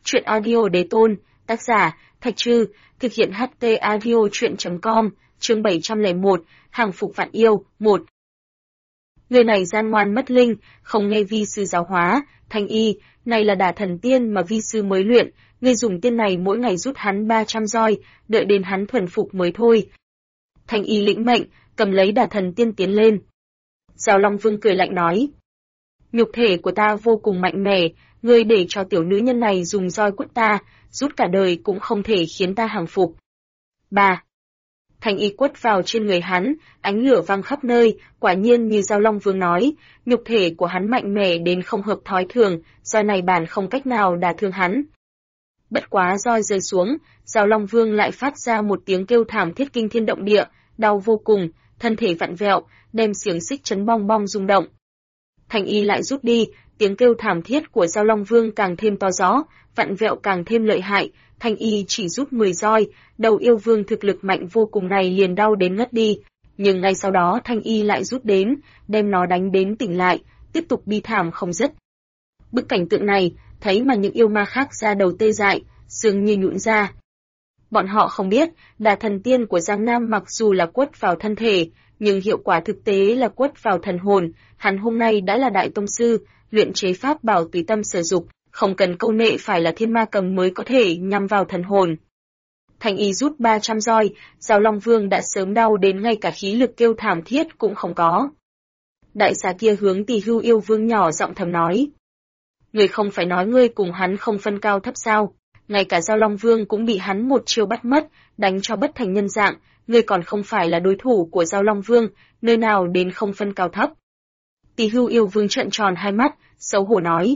Truyện audio đế tôn, tác giả, Thạch Trư, thực hiện HT audio truyện.com, chương 701, hàng phục vạn yêu, 1. Người này gian ngoan mất linh, không nghe vi sư giáo hóa, Thanh Y, này là đả thần tiên mà vi sư mới luyện, ngươi dùng tiên này mỗi ngày rút hắn 300 roi, đợi đến hắn thuần phục mới thôi. Thanh Y lĩnh mệnh, cầm lấy đả thần tiên tiến lên. Giao Long Vương cười lạnh nói, nhục thể của ta vô cùng mạnh mẽ, ngươi để cho tiểu nữ nhân này dùng roi quất ta, rút cả đời cũng không thể khiến ta hàng phục. 3. Thanh Y quất vào trên người hắn, ánh lửa văng khắp nơi, quả nhiên như Giao Long Vương nói, nhục thể của hắn mạnh mẽ đến không hợp thói thường, roi này bản không cách nào đả thương hắn. Bất quá roi rơi xuống, Giao Long Vương lại phát ra một tiếng kêu thảm thiết kinh thiên động địa, đau vô cùng, thân thể vặn vẹo, đem xiềng xích chấn bong bong rung động. Thanh Y lại rút đi, tiếng kêu thảm thiết của Giao Long Vương càng thêm to rõ, vặn vẹo càng thêm lợi hại. Thanh Y chỉ rút 10 roi, đầu yêu vương thực lực mạnh vô cùng này liền đau đến ngất đi, nhưng ngay sau đó Thanh Y lại rút đến, đem nó đánh đến tỉnh lại, tiếp tục bi thảm không dứt. Bức cảnh tượng này, thấy mà những yêu ma khác ra đầu tê dại, xương như nhũn ra. Bọn họ không biết, đả thần tiên của Giang Nam mặc dù là quất vào thân thể, nhưng hiệu quả thực tế là quất vào thần hồn. Hắn hôm nay đã là đại tông sư, luyện chế pháp bảo tùy tâm sử dụng, không cần câu nệ phải là thiên ma cầm mới có thể nhắm vào thần hồn. Thanh Y rút 300 roi, Giao Long Vương đã sớm đau đến ngay cả khí lực kêu thảm thiết cũng không có. Đại xà kia hướng Tỳ Hưu yêu vương nhỏ giọng thầm nói, người không phải nói ngươi cùng hắn không phân cao thấp sao? Ngay cả Giao Long Vương cũng bị hắn một chiêu bắt mất, đánh cho bất thành nhân dạng, ngươi còn không phải là đối thủ của Giao Long Vương, nơi nào đến không phân cao thấp. Tỳ Hưu yêu vương trợn tròn hai mắt, xấu hổ nói,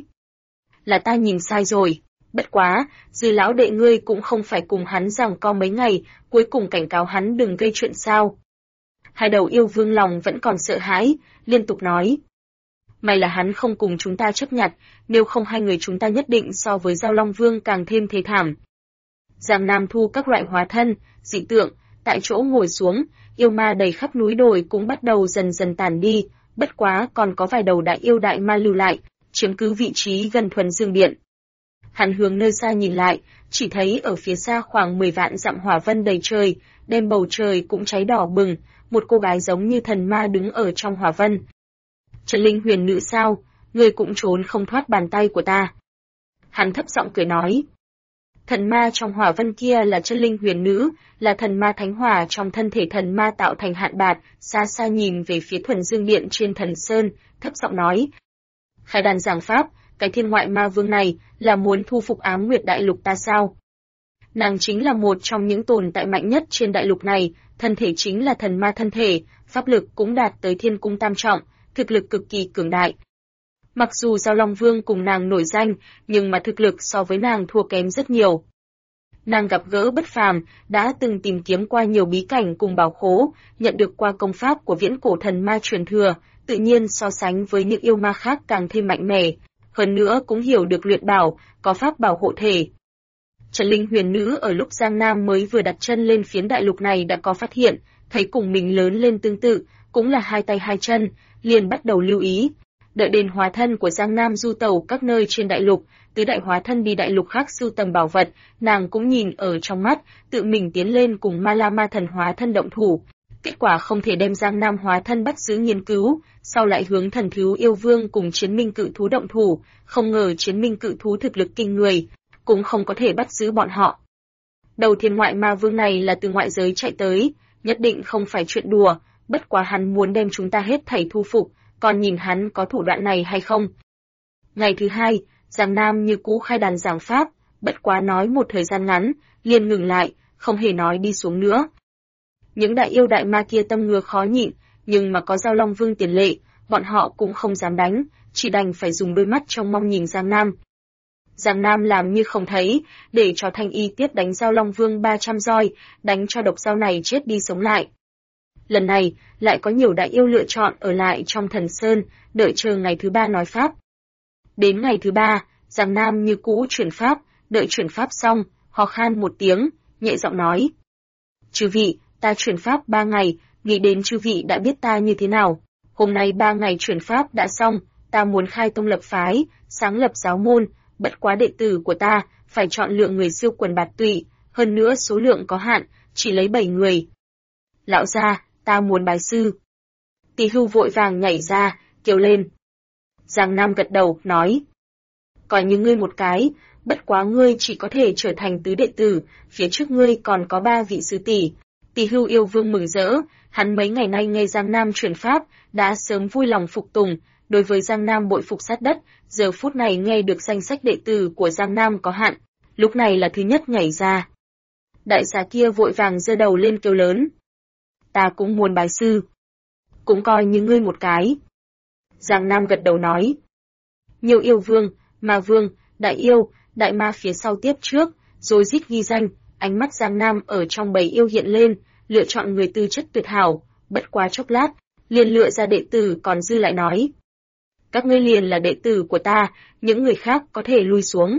là ta nhìn sai rồi, bất quá, Dư lão đệ ngươi cũng không phải cùng hắn giằng co mấy ngày, cuối cùng cảnh cáo hắn đừng gây chuyện sao. Hai đầu yêu vương lòng vẫn còn sợ hãi, liên tục nói, may là hắn không cùng chúng ta chấp nhặt, nếu không hai người chúng ta nhất định so với Giao Long Vương càng thêm thê thảm. Giang Nam thu các loại hóa thân, dị tượng, tại chỗ ngồi xuống, yêu ma đầy khắp núi đồi cũng bắt đầu dần dần tàn đi, bất quá còn có vài đầu đại yêu đại ma lưu lại, chiếm cứ vị trí gần Thuần Dương Điện. Hắn hướng nơi xa nhìn lại, chỉ thấy ở phía xa khoảng 10 vạn dặm hỏa vân đầy trời, đêm bầu trời cũng cháy đỏ bừng, một cô gái giống như thần ma đứng ở trong hỏa vân. Trần Linh huyền nữ sao, ngươi cũng trốn không thoát bàn tay của ta. Hắn thấp giọng cười nói, thần ma trong hỏa vân kia là Chân Linh huyền nữ, là thần ma thánh hỏa trong thân thể thần ma tạo thành hạn bạt, xa xa nhìn về phía Thuần Dương Điện trên thần sơn, thấp giọng nói, khai đàn giảng pháp, cái thiên ngoại ma vương này là muốn thu phục Ám Nguyệt đại lục ta sao? Nàng chính là một trong những tồn tại mạnh nhất trên đại lục này, thân thể chính là thần ma thân thể, pháp lực cũng đạt tới thiên cung tam trọng, thực lực cực kỳ cường đại. Mặc dù Giao Long Vương cùng nàng nổi danh, nhưng mà thực lực so với nàng thua kém rất nhiều. Nàng gặp gỡ bất phàm, đã từng tìm kiếm qua nhiều bí cảnh cùng bảo khố, nhận được qua công pháp của viễn cổ thần ma truyền thừa, tự nhiên so sánh với những yêu ma khác càng thêm mạnh mẽ, hơn nữa cũng hiểu được luyện bảo, có pháp bảo hộ thể. Trần Linh huyền nữ ở lúc Giang Nam mới vừa đặt chân lên phiến đại lục này đã có phát hiện, thấy cùng mình lớn lên tương tự, cũng là hai tay hai chân, liền bắt đầu lưu ý. Đợi đến hóa thân của Giang Nam du tẩu các nơi trên đại lục, tứ đại hóa thân đi đại lục khác sưu tầm bảo vật, nàng cũng nhìn ở trong mắt, tự mình tiến lên cùng Ma La Ma thần hóa thân động thủ. Kết quả không thể đem Giang Nam hóa thân bắt giữ nghiên cứu, sau lại hướng thần thú yêu vương cùng chiến minh cự thú động thủ, không ngờ chiến minh cự thú thực lực kinh người, cũng không có thể bắt giữ bọn họ. Đầu thiên ngoại ma vương này là từ ngoại giới chạy tới, nhất định không phải chuyện đùa, bất quá hắn muốn đem chúng ta hết thảy thu phục, còn nhìn hắn có thủ đoạn này hay không. Ngày thứ hai, Giang Nam như cũ khai đàn giảng pháp, bất quá nói một thời gian ngắn, liền ngừng lại, không hề nói đi xuống nữa. Những đại yêu đại ma kia tâm ngứa khó nhịn, nhưng mà có Giao Long Vương tiền lệ, bọn họ cũng không dám đánh, chỉ đành phải dùng đôi mắt trông mong nhìn Giang Nam. Giang Nam làm như không thấy, để cho Thanh Y tiếp đánh Giao Long Vương 300 roi, đánh cho độc dao này chết đi sống lại. Lần này, lại có nhiều đại yêu lựa chọn ở lại trong thần sơn, đợi chờ ngày thứ ba nói pháp. Đến ngày thứ ba, Giang Nam như cũ chuyển pháp, đợi chuyển pháp xong, ho khan một tiếng, nhẹ giọng nói. Chư vị, ta chuyển pháp 3 ngày, nghĩ đến chư vị đã biết ta như thế nào. Hôm nay 3 ngày chuyển pháp đã xong, ta muốn khai tông lập phái, sáng lập giáo môn, bất quá đệ tử của ta, phải chọn lựa người siêu quần bạt tụy, hơn nữa số lượng có hạn, chỉ lấy 7 người. Lão gia, ta muốn bái sư. Tỷ Hưu vội vàng nhảy ra, kêu lên. Giang Nam gật đầu, nói. Coi như ngươi một cái, bất quá ngươi chỉ có thể trở thành tứ đệ tử, phía trước ngươi còn có 3 vị sư tỷ. Tỷ Hưu yêu vương mừng rỡ, hắn mấy ngày nay nghe Giang Nam truyền pháp, đã sớm vui lòng phục tùng, đối với Giang Nam bội phục sát đất, giờ phút này nghe được danh sách đệ tử của Giang Nam có hạn, lúc này là thứ nhất nhảy ra. Đại xà kia vội vàng giơ đầu lên kêu lớn. Ta cũng muốn bái sư. Cũng coi như ngươi một cái. Giang Nam gật đầu nói. Nhiều yêu vương, ma vương, đại yêu, đại ma phía sau tiếp trước, rồi rít ghi danh, ánh mắt Giang Nam ở trong bầy yêu hiện lên, lựa chọn người tư chất tuyệt hảo, bất quá chốc lát, liền lựa ra đệ tử còn dư lại nói. Các ngươi liền là đệ tử của ta, những người khác có thể lui xuống.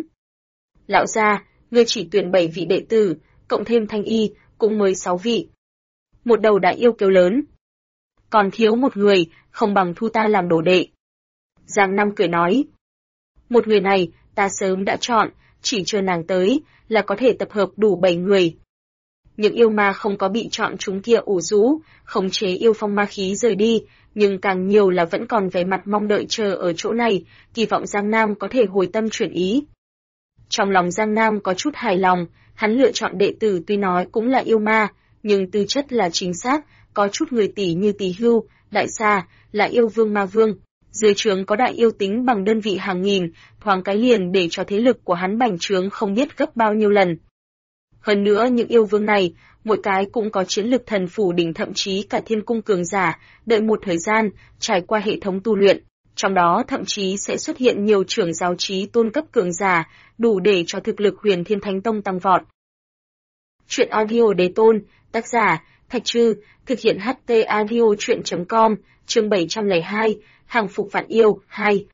Lão gia, ngươi chỉ tuyển 7 vị đệ tử, cộng thêm thanh y, cũng mới 6 vị. Một đầu đại yêu kêu lớn. Còn thiếu một người, không bằng thu ta làm đồ đệ. Giang Nam cười nói. Một người này, ta sớm đã chọn, chỉ chờ nàng tới, là có thể tập hợp đủ 7 người. Những yêu ma không có bị chọn chúng kia ủ rũ, khống chế yêu phong ma khí rời đi, nhưng càng nhiều là vẫn còn vẻ mặt mong đợi chờ ở chỗ này, kỳ vọng Giang Nam có thể hồi tâm chuyển ý. Trong lòng Giang Nam có chút hài lòng, hắn lựa chọn đệ tử tuy nói cũng là yêu ma, nhưng tư chất là chính xác, có chút người tỷ như Tỷ Hưu, Đại Sa, là yêu vương ma vương. Dưới trướng có đại yêu tính bằng đơn vị hàng nghìn, thoáng cái liền để cho thế lực của hắn bành trướng không biết gấp bao nhiêu lần. Hơn nữa những yêu vương này, mỗi cái cũng có chiến lực thần phủ đỉnh thậm chí cả thiên cung cường giả, đợi một thời gian, trải qua hệ thống tu luyện, trong đó thậm chí sẽ xuất hiện nhiều trưởng giáo trí tôn cấp cường giả, đủ để cho thực lực Huyền Thiên Thánh Tông tăng vọt. Truyện audio Đế Tôn, tác giả, Thạch Trư, thực hiện HT audio truyện.com, chương 702, hàng phục vạn yêu, 2.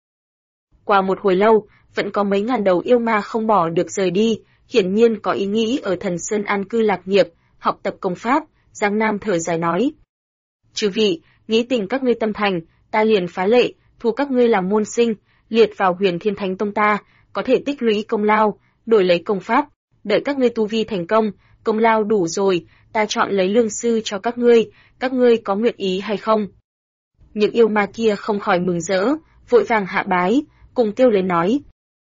Qua một hồi lâu, vẫn có mấy ngàn đầu yêu ma không bỏ được rời đi, hiển nhiên có ý nghĩ ở Thần Sơn an cư lạc nghiệp, học tập công pháp, Giang Nam thở dài nói. Chư vị, nghĩ tình các ngươi tâm thành, ta liền phá lệ, thu các ngươi làm môn sinh, liệt vào Huyền Thiên Thánh Tông ta, có thể tích lũy công lao, đổi lấy công pháp, đợi các ngươi tu vi thành công, công lao đủ rồi, ta chọn lấy lương sư cho các ngươi có nguyện ý hay không? Những yêu ma kia không khỏi mừng rỡ, vội vàng hạ bái, cùng kêu lên nói.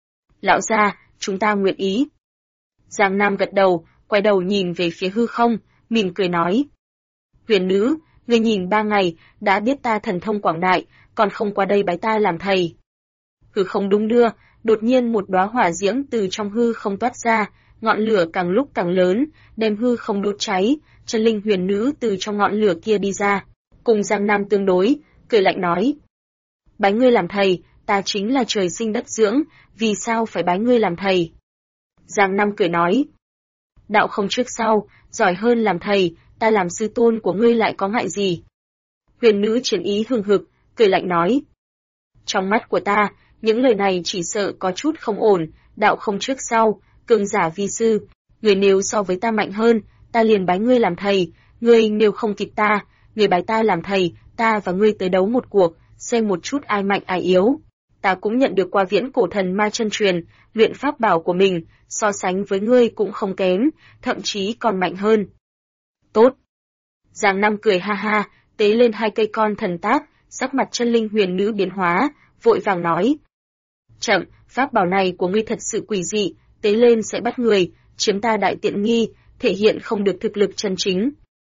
Lão gia, chúng ta nguyện ý. Giang Nam gật đầu, quay đầu nhìn về phía hư không, mỉm cười nói. Huyền nữ, ngươi nhìn 3 ngày, đã biết ta thần thông quảng đại, còn không qua đây bái ta làm thầy. Hư không đung đưa, đột nhiên một đóa hỏa diễm từ trong hư không toát ra, ngọn lửa càng lúc càng lớn, đem hư không đốt cháy, chân linh huyền nữ từ trong ngọn lửa kia đi ra, cùng Giang Nam tương đối, cười lạnh nói. Bái ngươi làm thầy, ta chính là trời sinh đất dưỡng, vì sao phải bái ngươi làm thầy? Giang Nam cười nói. Đạo không trước sau, giỏi hơn làm thầy, ta làm sư tôn của ngươi lại có ngại gì? Huyền nữ chiến ý hừng hực, cười lạnh nói. Trong mắt của ta, những lời này chỉ sợ có chút không ổn, đạo không trước sau, cường giả vi sư, người nếu so với ta mạnh hơn, ta liền bái ngươi làm thầy, ngươi nếu không kịp ta, người bái ta làm thầy, ta và ngươi tới đấu một cuộc, xem một chút ai mạnh ai yếu. Ta cũng nhận được qua viễn cổ thần ma chân truyền, luyện pháp bảo của mình, so sánh với ngươi cũng không kém, thậm chí còn mạnh hơn. Tốt. Giang Nam cười ha ha, tế lên 2 cây con thần tác, sắc mặt chân linh huyền nữ biến hóa, vội vàng nói. Chậm, pháp bảo này của ngươi thật sự quỷ dị, tế lên sẽ bắt người, chiếm ta đại tiện nghi, thể hiện không được thực lực chân chính.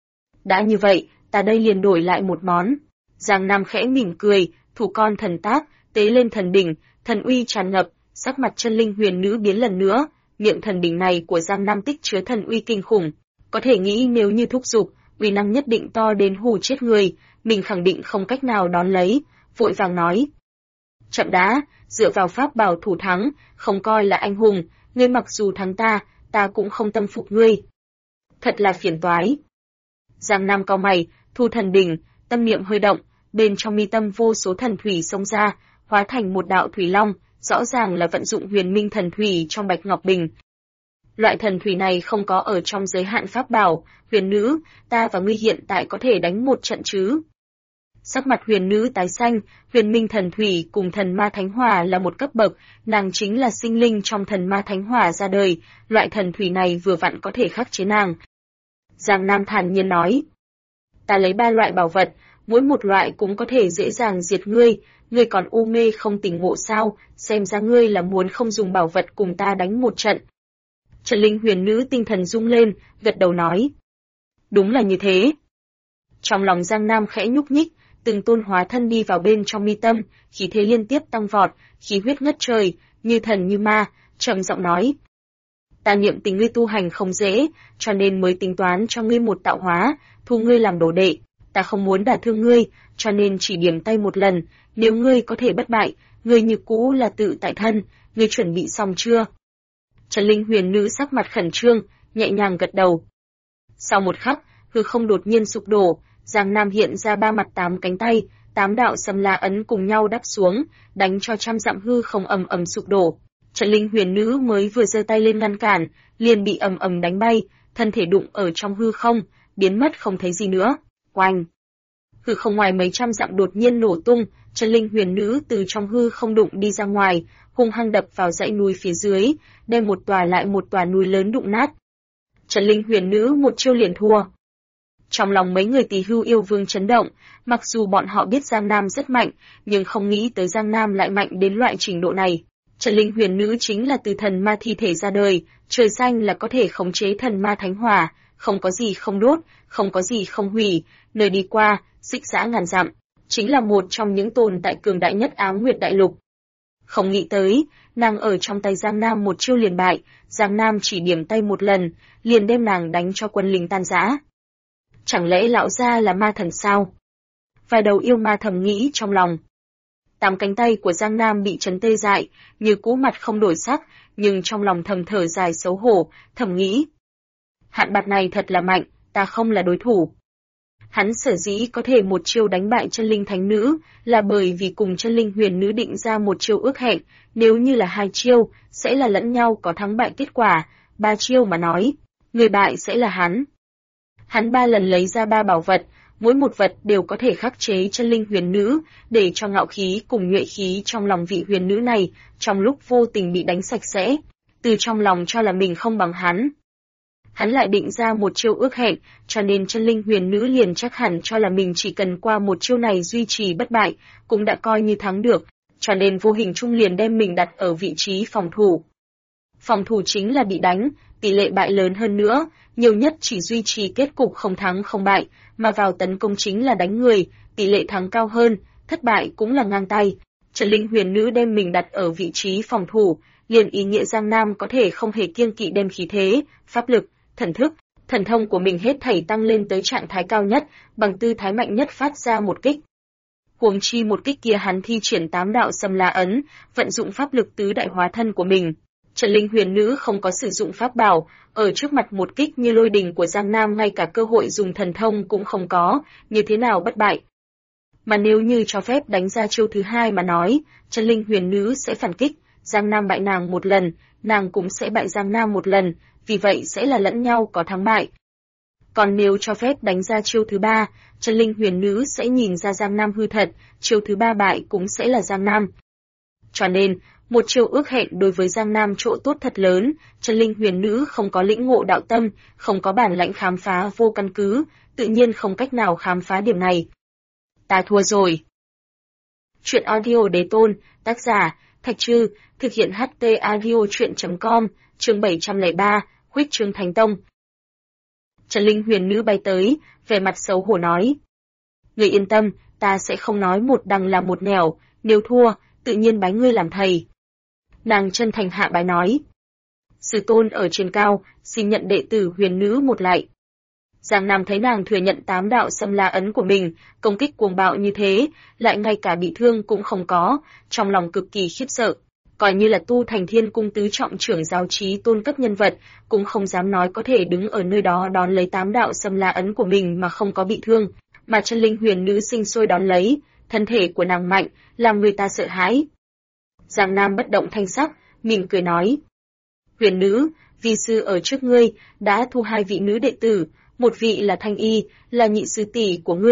Đã như vậy, ta đây liền đổi lại một món. Giang Nam khẽ mỉm cười, thủ con thần tác, tế lên thần đỉnh, thần uy tràn ngập, sắc mặt chân linh huyền nữ biến lần nữa, miệng thần đỉnh này của Giang Nam tích chứa thần uy kinh khủng, có thể nghĩ nếu như thúc giục, uy năng nhất định to đến hù chết người, mình khẳng định không cách nào đón lấy, vội vàng nói. Chậm đã, dựa vào pháp bảo thủ thắng, không coi là anh hùng, ngươi mặc dù thắng ta cũng không tâm phục ngươi. Thật là phiền toái. Giang Nam cau mày, thu thần đỉnh, tâm niệm hơi động, bên trong mi tâm vô số thần thủy xông ra, hóa thành một đạo thủy long, rõ ràng là vận dụng huyền minh thần thủy trong bạch ngọc bình. Loại thần thủy này không có ở trong giới hạn pháp bảo, huyền nữ, ta và ngươi hiện tại có thể đánh một trận chứ? Sắc mặt huyền nữ tái xanh, huyền minh thần thủy cùng thần ma thánh hỏa là một cấp bậc, nàng chính là sinh linh trong thần ma thánh hỏa ra đời, loại thần thủy này vừa vặn có thể khắc chế nàng. Giang Nam thản nhiên nói, ta lấy 3 loại bảo vật, mỗi một loại cũng có thể dễ dàng diệt ngươi, ngươi còn u mê không tỉnh ngộ sao, xem ra ngươi là muốn không dùng bảo vật cùng ta đánh một trận. Trần Linh huyền nữ tinh thần rung lên, gật đầu nói, đúng là như thế. Trong lòng Giang Nam khẽ nhúc nhích, từng tôn hóa thân đi vào bên trong mi tâm, khí thế liên tiếp tăng vọt, khí huyết ngất trời, như thần như ma, trầm giọng nói, ta niệm tình ngươi tu hành không dễ, cho nên mới tính toán cho ngươi một tạo hóa, thu ngươi làm đồ đệ, ta không muốn đả thương ngươi, cho nên chỉ điểm tay một lần, nếu ngươi có thể bất bại, ngươi như cũ là tự tại thân, ngươi chuẩn bị xong chưa? Trần Linh huyền nữ sắc mặt khẩn trương, nhẹ nhàng gật đầu. Sau một khắc, hư không đột nhiên sụp đổ, Giang Nam hiện ra 3 mặt 8 cánh tay, 8 đạo Sâm La ấn cùng nhau đắp xuống, đánh cho trăm dặm hư không ầm ầm sụp đổ. Trần Linh huyền nữ mới vừa giơ tay lên ngăn cản, liền bị ầm ầm đánh bay, thân thể đụng ở trong hư không, biến mất không thấy gì nữa. Oanh! Hư không ngoài mấy trăm dặm đột nhiên nổ tung, Trần Linh huyền nữ từ trong hư không đụng đi ra ngoài, hung hăng đập vào dãy núi phía dưới, đem một tòa lại một tòa núi lớn đụng nát. Trần Linh huyền nữ một chiêu liền thua. Trong lòng mấy người Tỳ Hưu yêu vương chấn động, mặc dù bọn họ biết Giang Nam rất mạnh, nhưng không nghĩ tới Giang Nam lại mạnh đến loại trình độ này. Trần Linh huyền nữ chính là từ thần ma thi thể ra đời, trời xanh là có thể khống chế thần ma thánh hỏa, không có gì không đốt, không có gì không hủy, nơi đi qua, xích giã ngàn dặm, chính là một trong những tồn tại cường đại nhất Ám Nguyệt Đại Lục. Không nghĩ tới, nàng ở trong tay Giang Nam một chiêu liền bại, Giang Nam chỉ điểm tay một lần, liền đem nàng đánh cho quân lính tan rã. Chẳng lẽ lão gia là ma thần sao? Vài đầu yêu ma thầm nghĩ trong lòng. 8 cánh tay của Giang Nam bị chấn tê dại, như cũ mặt không đổi sắc, nhưng trong lòng thầm thở dài xấu hổ, thầm nghĩ. Hạn bạt này thật là mạnh, ta không là đối thủ. Hắn sở dĩ có thể một chiêu đánh bại chân linh thánh nữ, là bởi vì cùng chân linh huyền nữ định ra một chiêu ước hẹn, nếu như là 2 chiêu, sẽ là lẫn nhau có thắng bại kết quả, 3 chiêu mà nói, người bại sẽ là hắn. Hắn 3 lần lấy ra 3 bảo vật, mỗi một vật đều có thể khắc chế chân linh huyền nữ, để cho ngạo khí cùng nhuệ khí trong lòng vị huyền nữ này, trong lúc vô tình bị đánh sạch sẽ, từ trong lòng cho là mình không bằng hắn. Hắn lại định ra một chiêu ước hẹn, cho nên chân linh huyền nữ liền chắc hẳn cho là mình chỉ cần qua một chiêu này duy trì bất bại, cũng đã coi như thắng được, cho nên vô hình chung liền đem mình đặt ở vị trí phòng thủ. Phòng thủ chính là bị đánh, tỷ lệ bại lớn hơn nữa, nhiều nhất chỉ duy trì kết cục không thắng không bại, mà vào tấn công chính là đánh người, tỷ lệ thắng cao hơn, thất bại cũng là ngang tay. Trần Linh huyền nữ đem mình đặt ở vị trí phòng thủ, liền ý nghĩa Giang Nam có thể không hề kiêng kỵ đem khí thế, pháp lực, thần thức, thần thông của mình hết thảy tăng lên tới trạng thái cao nhất, bằng tư thái mạnh nhất phát ra một kích. Huống chi một kích kia hắn thi triển 8 đạo Sâm La ấn, vận dụng pháp lực tứ đại hóa thân của mình. Trần Linh huyền nữ không có sử dụng pháp bảo, ở trước mặt một kích như lôi đình của Giang Nam ngay cả cơ hội dùng thần thông cũng không có, như thế nào bất bại. Mà nếu như cho phép đánh ra chiêu thứ 2 mà nói, Trần Linh huyền nữ sẽ phản kích, Giang Nam bại nàng một lần, nàng cũng sẽ bại Giang Nam một lần, vì vậy sẽ là lẫn nhau có thắng bại. Còn nếu cho phép đánh ra chiêu thứ 3, Trần Linh huyền nữ sẽ nhìn ra Giang Nam hư thật, chiêu thứ 3 bại cũng sẽ là Giang Nam. Cho nên, một chiêu ước hẹn đối với Giang Nam chỗ tốt thật lớn, Trần Linh huyền nữ không có lĩnh ngộ đạo tâm, không có bản lãnh khám phá vô căn cứ, tự nhiên không cách nào khám phá điểm này. Ta thua rồi. Chuyện audio đế tôn, tác giả, Thạch Trư, thực hiện HT audio chuyện.com, chương 703, Huyết Trương Thánh Tông. Trần Linh huyền nữ bay tới, vẻ mặt xấu hổ nói. Người yên tâm, ta sẽ không nói một đằng là một nẻo, nếu thua, tự nhiên bái ngươi làm thầy. Nàng chân thành hạ bái nói. Sư tôn ở trên cao, xin nhận đệ tử huyền nữ một lại. Giang Nam thấy nàng thừa nhận 8 đạo Sâm La ấn của mình, công kích cuồng bạo như thế, lại ngay cả bị thương cũng không có, trong lòng cực kỳ khiếp sợ. Coi như là tu thành Thiên Cung tứ trọng trưởng giáo trí tôn cấp nhân vật, cũng không dám nói có thể đứng ở nơi đó đón lấy 8 đạo Sâm La ấn của mình mà không có bị thương, mà Chân Linh huyền nữ sinh sôi đón lấy, thân thể của nàng mạnh, làm người ta sợ hãi. Giang Nam bất động thanh sắc, mỉm cười nói. Huyền nữ, vi sư ở trước ngươi, đã thu 2 vị nữ đệ tử, một vị là Thanh Y, là nhị sư tỷ của ngươi,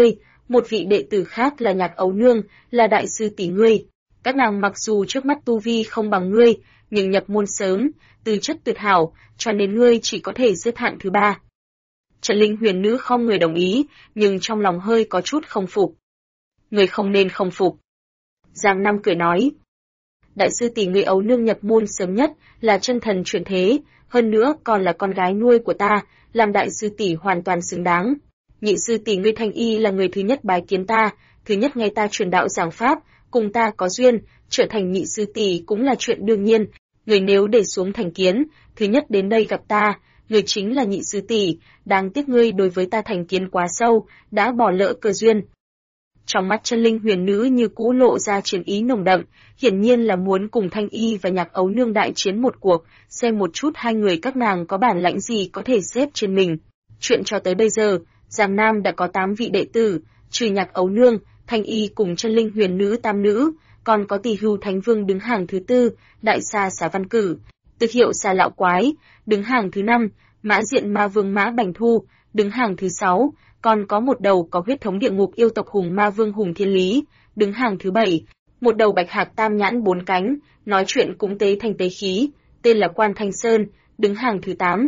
một vị đệ tử khác là Nhạc Ấu Nương, là đại sư tỷ ngươi. Các nàng mặc dù trước mắt tu vi không bằng ngươi, nhưng nhập môn sớm, tư chất tuyệt hảo, cho nên ngươi chỉ có thể xếp hạng thứ 3. Trần Linh Huyền Nữ không người đồng ý, nhưng trong lòng hơi có chút không phục. Ngươi không nên không phục. Giang Nam cười nói. Đại sư tỷ ngươi Ấu Nương nhập môn sớm nhất, là chân thần chuyển thế, hơn nữa còn là con gái nuôi của ta, làm đại sư tỷ hoàn toàn xứng đáng. Nhị sư tỷ ngươi Thanh Y là người thứ nhất bái kiến ta, thứ nhất nghe ta truyền đạo giảng pháp, cùng ta có duyên, trở thành nhị sư tỷ cũng là chuyện đương nhiên. Người nếu để xuống thành kiến, thứ nhất đến đây gặp ta, người chính là nhị sư tỷ, đáng tiếc ngươi đối với ta thành kiến quá sâu, đã bỏ lỡ cơ duyên. Trong mắt Chân Linh Huyền Nữ như cũ lộ ra chiến ý nồng đậm, hiển nhiên là muốn cùng Thanh Y và Nhạc Ấu Nương đại chiến một cuộc, xem một chút hai người các nàng có bản lãnh gì có thể xếp trên mình. Chuyện cho tới bây giờ, Giang Nam đã có 8 vị đệ tử, trừ Nhạc Ấu Nương, Thanh Y cùng Chân Linh Huyền Nữ tam nữ, còn có Tỳ Hưu Thánh Vương đứng hàng thứ 4, Đại Sa Xà Văn Cử, Tực Hiệu Xà Lão Quái, đứng hàng thứ 5, Mã Diện Ma Vương Mã Bành Thu, đứng hàng thứ 6, còn có một đầu có huyết thống địa ngục yêu tộc Hùng Ma Vương Hùng Thiên Lý, đứng hàng thứ 7, một đầu bạch hạc tam nhãn 4 cánh, nói chuyện cũng tế thành tế khí, tên là Quan Thanh Sơn, đứng hàng thứ 8.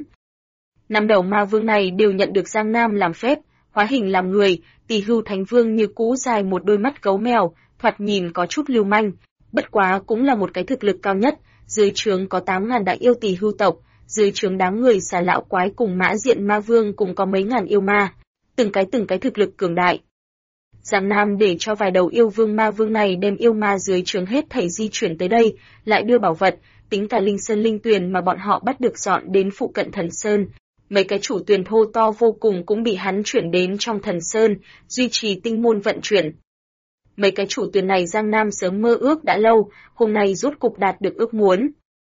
5 đầu ma vương này đều nhận được Giang Nam làm phép, hóa hình làm người. Tỳ Hưu Thánh Vương như cũ dài một đôi mắt gấu mèo, thoạt nhìn có chút lưu manh, bất quá cũng là một cái thực lực cao nhất, dưới trướng có 8.000 đại yêu Tỳ Hưu tộc, dưới trướng đám người Xà Lão Quái cùng Mã Diện Ma Vương cùng có mấy ngàn yêu ma, từng cái thực lực cường đại. Giang Nam để cho vài đầu yêu vương ma vương này đem yêu ma dưới trướng hết thảy di chuyển tới đây, lại đưa bảo vật, tính cả linh sơn linh tuyền mà bọn họ bắt được dọn đến phụ cận Thần Sơn. Mấy cái chủ tuyền thô to vô cùng cũng bị hắn chuyển đến trong Thần Sơn, duy trì tinh môn vận chuyển. Mấy cái chủ tuyền này Giang Nam sớm mơ ước đã lâu, hôm nay rốt cục đạt được ước muốn.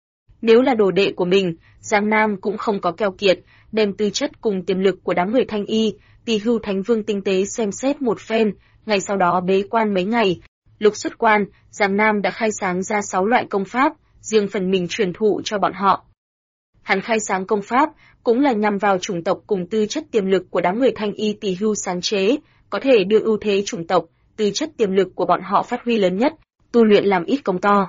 Nếu là đồ đệ của mình, Giang Nam cũng không có keo kiệt, đem tư chất cùng tiềm lực của đám người Thanh Y, Tỳ Hưu Thánh Vương tinh tế xem xét một phen, ngày sau đó bế quan mấy ngày. Lúc xuất quan, Giang Nam đã khai sáng ra 6 loại công pháp, riêng phần mình truyền thụ cho bọn họ. Hắn khai sáng công pháp, cũng là nhằm vào chủng tộc cùng tư chất tiềm lực của đám người Thanh Y Tỳ Hưu sáng chế, có thể đưa ưu thế chủng tộc, tư chất tiềm lực của bọn họ phát huy lớn nhất, tu luyện làm ít công to.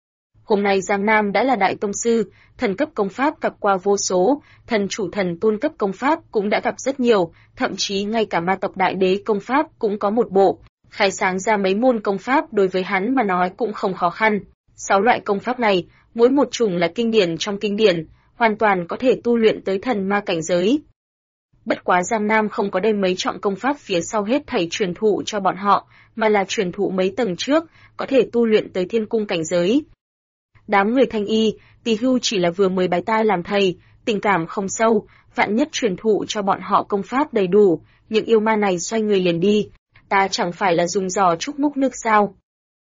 Hôm nay Giang Nam đã là đại tông sư, thần cấp công pháp gặp qua vô số, thần chủ thần tôn cấp công pháp cũng đã gặp rất nhiều, thậm chí ngay cả ma tộc đại đế công pháp cũng có một bộ. Khai sáng ra mấy môn công pháp đối với hắn mà nói cũng không khó khăn. 6 loại công pháp này, mỗi một chủng là kinh điển trong kinh điển, hoàn toàn có thể tu luyện tới thần ma cảnh giới. Bất quá Giang Nam không có đem mấy trọng công pháp phía sau hết thảy truyền thụ cho bọn họ, mà là truyền thụ mấy tầng trước, có thể tu luyện tới thiên cung cảnh giới. Đám người Thanh Y, Tỳ Hưu chỉ là vừa mới bái ta làm thầy, tình cảm không sâu, vạn nhất truyền thụ cho bọn họ công pháp đầy đủ, những yêu ma này xoay người liền đi, ta chẳng phải là dùng giò trúc múc nước sao.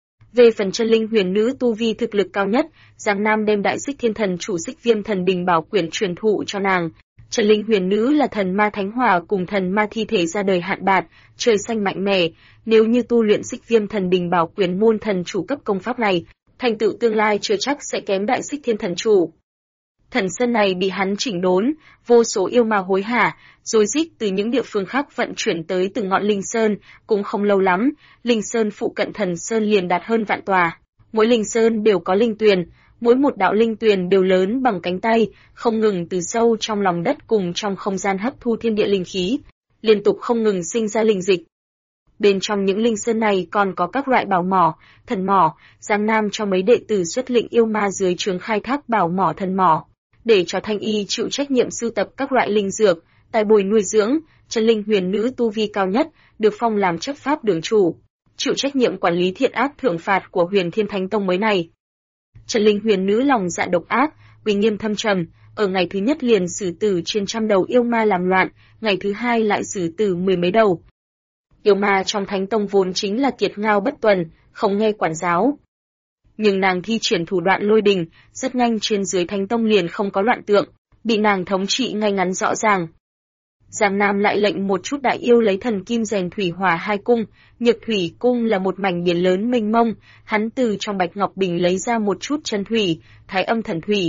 Về phần Chân Linh Huyền Nữ tu vi thực lực cao nhất, Giang Nam đem Đại Xích Thiên Thần chủ Xích Viêm Thần Đình Bảo Quyển truyền thụ cho nàng. Chân Linh Huyền Nữ là thần ma thánh hỏa cùng thần ma thi thể ra đời hạn bạt, trời xanh mạnh mẽ, nếu như tu luyện Xích Viêm Thần Đình Bảo Quyển môn thần chủ cấp công pháp này, thành tựu tương lai chưa chắc sẽ kém Đại Xích Thiên Thần chủ. Thần sơn này bị hắn chỉnh đốn, vô số yêu ma hối hả, rối rít từ những địa phương khác vận chuyển tới từng ngọn linh sơn, cũng không lâu lắm, linh sơn phụ cận thần sơn liền đạt hơn vạn tòa. Mỗi linh sơn đều có linh tuyền, mỗi một đạo linh tuyền đều lớn bằng cánh tay, không ngừng từ sâu trong lòng đất cùng trong không gian hấp thu thiên địa linh khí, liên tục không ngừng sinh ra linh dịch. Bên trong những linh sơn này còn có các loại bảo mỏ, thần mỏ, Giang Nam cho mấy đệ tử xuất lĩnh yêu ma dưới trướng khai thác bảo mỏ thần mỏ, để cho Thanh Y chịu trách nhiệm sưu tập các loại linh dược, tài bồi nuôi dưỡng. Chân Linh Huyền Nữ tu vi cao nhất, được phong làm chấp pháp đường chủ, chịu trách nhiệm quản lý thiện ác thưởng phạt của Huyền Thiên Thánh Tông mới này. Chân Linh Huyền Nữ lòng dạ độc ác, uy nghiêm thâm trầm, ở ngày thứ nhất liền xử tử trên 100 đầu yêu ma làm loạn, ngày thứ hai lại xử tử 10 mấy đầu. Yêu ma trong Thánh Tông vốn chính là kiệt ngao bất tuần, không nghe quản giáo. Nhưng nàng thi triển thủ đoạn lôi đình, rất nhanh trên dưới Thánh Tông liền không có loạn tượng, bị nàng thống trị ngay ngắn rõ ràng. Giang Nam lại lệnh một chút đại yêu lấy thần kim rèn thủy hỏa hai cung, Nhược Thủy cung là một mảnh biển lớn mênh mông, hắn từ trong bạch ngọc bình lấy ra một chút chân thủy, Thái Âm thần thủy,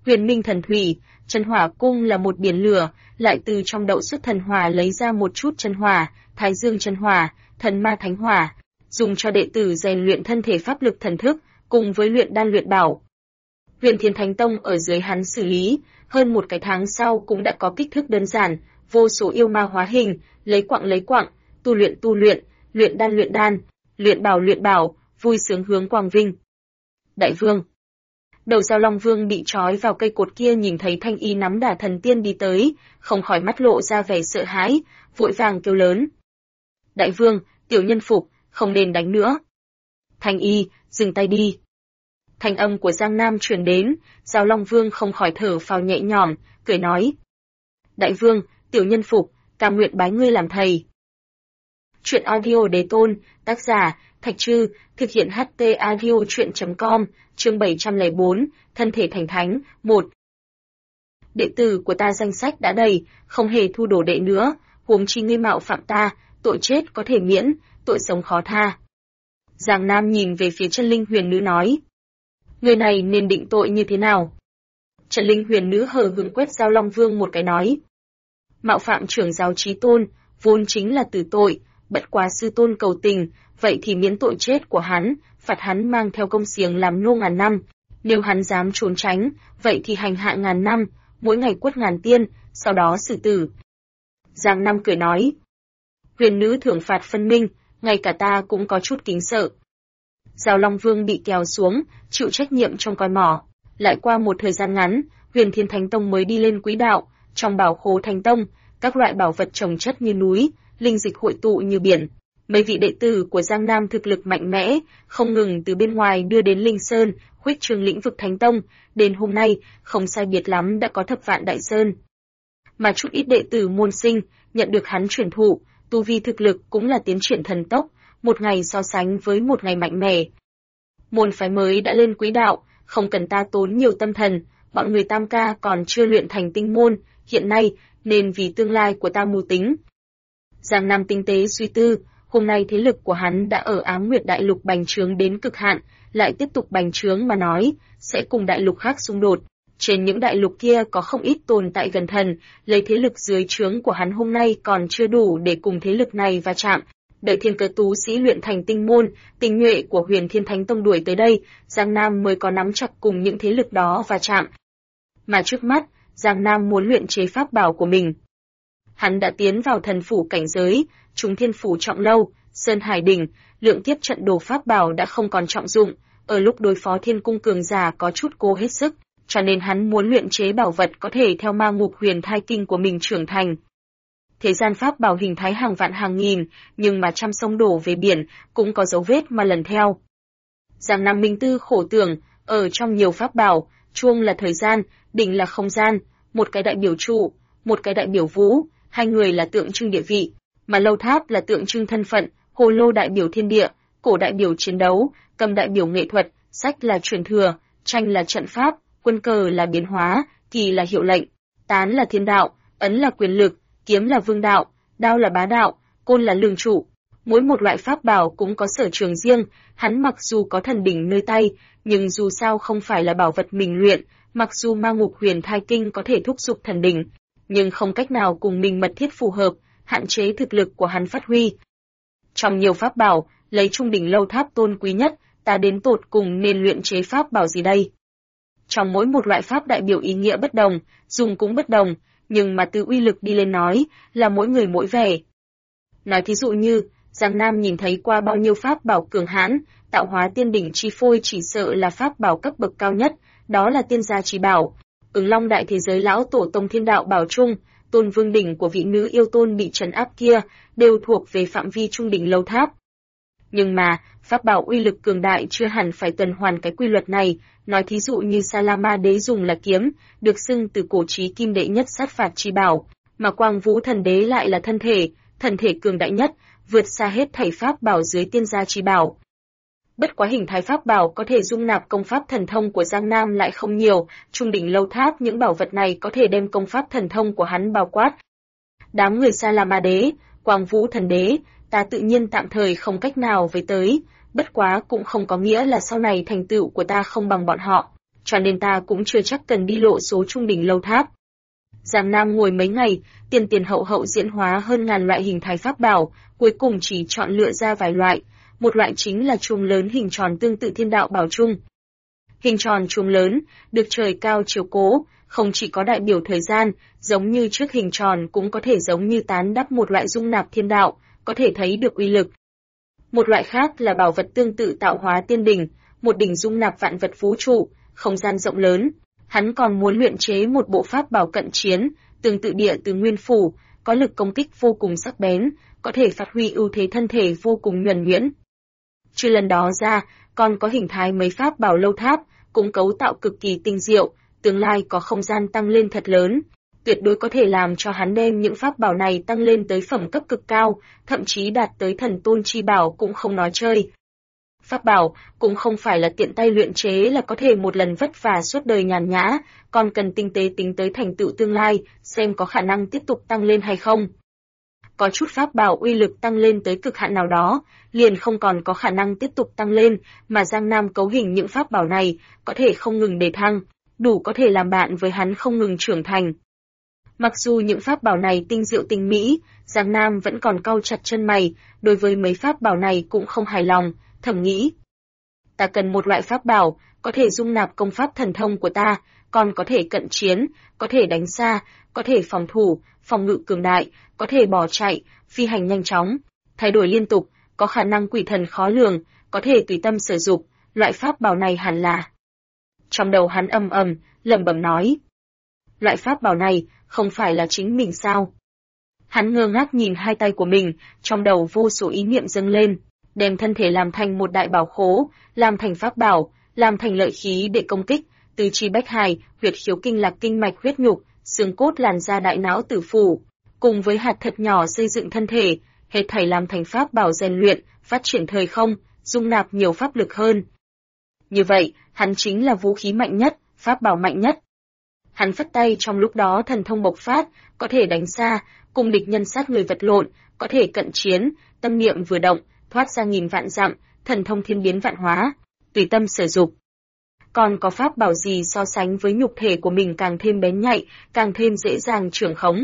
Huyền Minh Thần Thủy, Chân Hỏa Cung là một biển lửa, lại từ trong đậu xuất thần hỏa lấy ra một chút chân hỏa, Thái Dương chân hỏa, Thần Ma Thánh Hỏa, dùng cho đệ tử rèn luyện thân thể pháp lực thần thức, cùng với luyện đan luyện bảo. Huyền Thiên Thánh Tông ở dưới hắn xử lý, hơn một cái tháng sau cũng đã có kích thước đơn giản, vô số yêu ma hóa hình, lấy quặng, tu luyện, luyện đan, luyện bảo, vui sướng hướng quang vinh. Đại vương. Đầu Giao Long Vương bị trói vào cây cột kia nhìn thấy Thanh Y nắm đả thần tiên đi tới, không khỏi mắt lộ ra vẻ sợ hãi, vội vàng kêu lớn. Đại vương, tiểu nhân phục, không nên đánh nữa. Thanh Y, dừng tay đi. Thanh âm của Giang Nam truyền đến, Giao Long Vương không khỏi thở phào nhẹ nhõm, cười nói. Đại vương, tiểu nhân phục, cam nguyện bái ngươi làm thầy. Chuyện audio Đế Tôn, tác giả, Thạch Trư, thực hiện HT audio chuyện.com, chương 704, thân thể thành thánh, 1. Đệ tử của ta danh sách đã đầy, không hề thu đồ đệ nữa, huống chi ngươi mạo phạm ta, tội chết có thể miễn, tội sống khó tha. Giang Nam nhìn về phía Chân Linh Huyền Nữ nói. Người này nên định tội như thế nào? Chân Linh Huyền Nữ hờ hững quét Giao Long Vương một cái nói. Mạo phạm trưởng giáo Chí Tôn, vốn chính là tử tội, bất quá sư tôn cầu tình, vậy thì miễn tội chết của hắn, phạt hắn mang theo công xiềng làm nô ngàn năm. Nếu hắn dám trốn tránh, vậy thì hành hạ ngàn năm, mỗi ngày quất ngàn tiên, sau đó xử tử. Giang Nam cười nói. Huyền Nữ thưởng phạt phân minh, ngay cả ta cũng có chút kính sợ. Giao Long Vương bị kéo xuống, chịu trách nhiệm trong coi mỏ. Lại qua một thời gian ngắn, Huyền Thiên Thánh Tông mới đi lên quỹ đạo, trong bảo khố Thánh Tông, các loại bảo vật chồng chất như núi, linh dịch hội tụ như biển. Mấy vị đệ tử của Giang Nam thực lực mạnh mẽ, không ngừng từ bên ngoài đưa đến Linh Sơn, khuếch trương lĩnh vực Thánh Tông, đến hôm nay, không sai biệt lắm đã có thập vạn đại sơn. Mà chút ít đệ tử môn sinh, nhận được hắn truyền thụ, tu vi thực lực cũng là tiến triển thần tốc, một ngày so sánh với một ngày mạnh mẽ. Môn phái mới đã lên quỹ đạo, không cần ta tốn nhiều tâm thần, bọn người Tam Ca còn chưa luyện thành tinh môn, hiện nay, nên vì tương lai của ta mưu tính. Giang Nam tinh tế suy tư, hôm nay thế lực của hắn đã ở Ám Nguyệt Đại Lục bành trướng đến cực hạn, lại tiếp tục bành trướng mà nói, sẽ cùng đại lục khác xung đột. Trên những đại lục kia có không ít tồn tại gần thần, lấy thế lực dưới trướng của hắn hôm nay còn chưa đủ để cùng thế lực này va chạm. Đợi Thiên Cơ tú sĩ luyện thành tinh môn, tinh nhuệ của Huyền Thiên Thánh Tông đuổi tới đây, Giang Nam mới có nắm chặt cùng những thế lực đó va chạm. Mà trước mắt, Giang Nam muốn luyện chế pháp bảo của mình. Hắn đã tiến vào thần phủ cảnh giới, Trung Thiên Phủ Trọng Lâu, Sơn Hải Đỉnh, lượng kiếp trận đồ pháp bảo đã không còn trọng dụng, ở lúc đối phó Thiên Cung cường giả có chút cố hết sức, cho nên hắn muốn luyện chế bảo vật có thể theo ma ngục huyền thai kinh của mình trưởng thành. Thế gian pháp bảo hình thái hàng vạn hàng nghìn, nhưng mà trăm sông đổ về biển, cũng có dấu vết mà lần theo. Giang Nam minh tư khổ tưởng, ở trong nhiều pháp bảo, chuông là thời gian, đỉnh là không gian, một cái đại biểu trụ, một cái đại biểu vũ, hai người là tượng trưng địa vị, mà lâu tháp là tượng trưng thân phận, hồ lô đại biểu thiên địa, cổ đại biểu chiến đấu, cầm đại biểu nghệ thuật, sách là truyền thừa, tranh là trận pháp, quân cờ là biến hóa, kỳ là hiệu lệnh, tán là thiên đạo, ấn là quyền lực, kiếm là vương đạo, đao là bá đạo, côn là lương trụ. Mỗi một loại pháp bảo cũng có sở trường riêng, hắn mặc dù có thần đỉnh nơi tay, nhưng dù sao không phải là bảo vật mình luyện, mặc dù ma ngục huyền thai kinh có thể thúc giục thần đỉnh, nhưng không cách nào cùng mình mật thiết phù hợp, hạn chế thực lực của hắn phát huy. Trong nhiều pháp bảo, lấy trung đỉnh lâu tháp tôn quý nhất, ta đến tột cùng nên luyện chế pháp bảo gì đây? Trong mỗi một loại pháp đại biểu ý nghĩa bất đồng, dùng cũng bất đồng, nhưng mà từ uy lực đi lên nói, là mỗi người mỗi vẻ. Nói thí dụ như, Giang Nam nhìn thấy qua bao nhiêu pháp bảo cường hãn, tạo hóa tiên đỉnh chi phôi chỉ sợ là pháp bảo cấp bậc cao nhất, đó là tiên gia chi bảo. Ứng Long đại thế giới lão tổ tông thiên đạo bảo trung, tôn vương đỉnh của vị nữ yêu tôn bị trấn áp kia, đều thuộc về phạm vi trung đỉnh lâu tháp. Nhưng mà, pháp bảo uy lực cường đại chưa hẳn phải tuần hoàn cái quy luật này, nói thí dụ như Salama đế dùng là kiếm, được xưng từ cổ chí kim đệ nhất sát phạt chi bảo, mà Quang Vũ thần đế lại là thân thể cường đại nhất, vượt xa hết thảy pháp bảo dưới tiên gia chi bảo. Bất quá hình thái pháp bảo có thể dung nạp công pháp thần thông của Giang Nam lại không nhiều, trung đỉnh lâu tháp những bảo vật này có thể đem công pháp thần thông của hắn bao quát. Đám người Salama đế, Quang Vũ thần đế, ta tự nhiên tạm thời không cách nào với tới, bất quá cũng không có nghĩa là sau này thành tựu của ta không bằng bọn họ. cho nên ta cũng chưa chắc cần đi lộ số trung đỉnh lâu tháp. Giang Nam ngồi mấy ngày, tiền tiền hậu hậu diễn hóa hơn ngàn loại hình thái pháp bảo, cuối cùng chỉ chọn lựa ra vài loại, một loại chính là chuông lớn hình tròn tương tự thiên đạo bảo trung. Hình tròn chuông lớn, được trời cao chiếu cố, không chỉ có đại biểu thời gian, giống như trước hình tròn cũng có thể giống như tán đắp một loại dung nạp thiên đạo, có thể thấy được uy lực. Một loại khác là bảo vật tương tự tạo hóa tiên đỉnh, một đỉnh dung nạp vạn vật vũ trụ, không gian rộng lớn. Hắn còn muốn luyện chế một bộ pháp bảo cận chiến, tương tự địa từ nguyên phủ, có lực công kích vô cùng sắc bén, có thể phát huy ưu thế thân thể vô cùng nhuần nhuyễn. Trừ lần đó ra, còn có hình thái mấy pháp bảo lâu tháp, cũng cấu tạo cực kỳ tinh diệu, tương lai có không gian tăng lên thật lớn, tuyệt đối có thể làm cho hắn đem những pháp bảo này tăng lên tới phẩm cấp cực cao, thậm chí đạt tới thần tôn chi bảo cũng không nói chơi. Pháp bảo cũng không phải là tiện tay luyện chế là có thể một lần vất vả suốt đời nhàn nhã, còn cần tinh tế tính tới thành tựu tương lai, xem có khả năng tiếp tục tăng lên hay không. Có chút pháp bảo uy lực tăng lên tới cực hạn nào đó, liền không còn có khả năng tiếp tục tăng lên, mà Giang Nam cấu hình những pháp bảo này có thể không ngừng đề thăng, đủ có thể làm bạn với hắn không ngừng trưởng thành. Mặc dù những pháp bảo này tinh diệu tinh mỹ, Giang Nam vẫn còn cau chặt chân mày, đối với mấy pháp bảo này cũng không hài lòng, thầm nghĩ. Ta cần một loại pháp bảo, có thể dung nạp công pháp thần thông của ta, còn có thể cận chiến, có thể đánh xa, có thể phòng thủ, phòng ngự cường đại, có thể bỏ chạy, phi hành nhanh chóng, thay đổi liên tục, có khả năng quỷ thần khó lường, có thể tùy tâm sử dụng, loại pháp bảo này hẳn là. Trong đầu hắn lẩm bẩm nói. Loại pháp bảo này, không phải là chính mình sao? Hắn ngơ ngác nhìn hai tay của mình, trong đầu vô số ý niệm dâng lên, đem thân thể làm thành một đại bảo khố, làm thành pháp bảo, làm thành lợi khí để công kích, tứ chi bách hài, huyệt khiếu kinh lạc kinh mạch huyết nhục, xương cốt làn da đại não tử phủ, cùng với hạt thật nhỏ xây dựng thân thể, hết thảy làm thành pháp bảo rèn luyện, phát triển thời không, dung nạp nhiều pháp lực hơn. Như vậy, hắn chính là vũ khí mạnh nhất, pháp bảo mạnh nhất. Hắn phất tay trong lúc đó thần thông bộc phát, có thể đánh xa, cùng địch nhân sát người vật lộn, có thể cận chiến, tâm niệm vừa động, thoát ra nghìn vạn dặm, thần thông thiên biến vạn hóa, tùy tâm sử dụng. Còn có pháp bảo gì so sánh với nhục thể của mình càng thêm bén nhạy, càng thêm dễ dàng trưởng khống.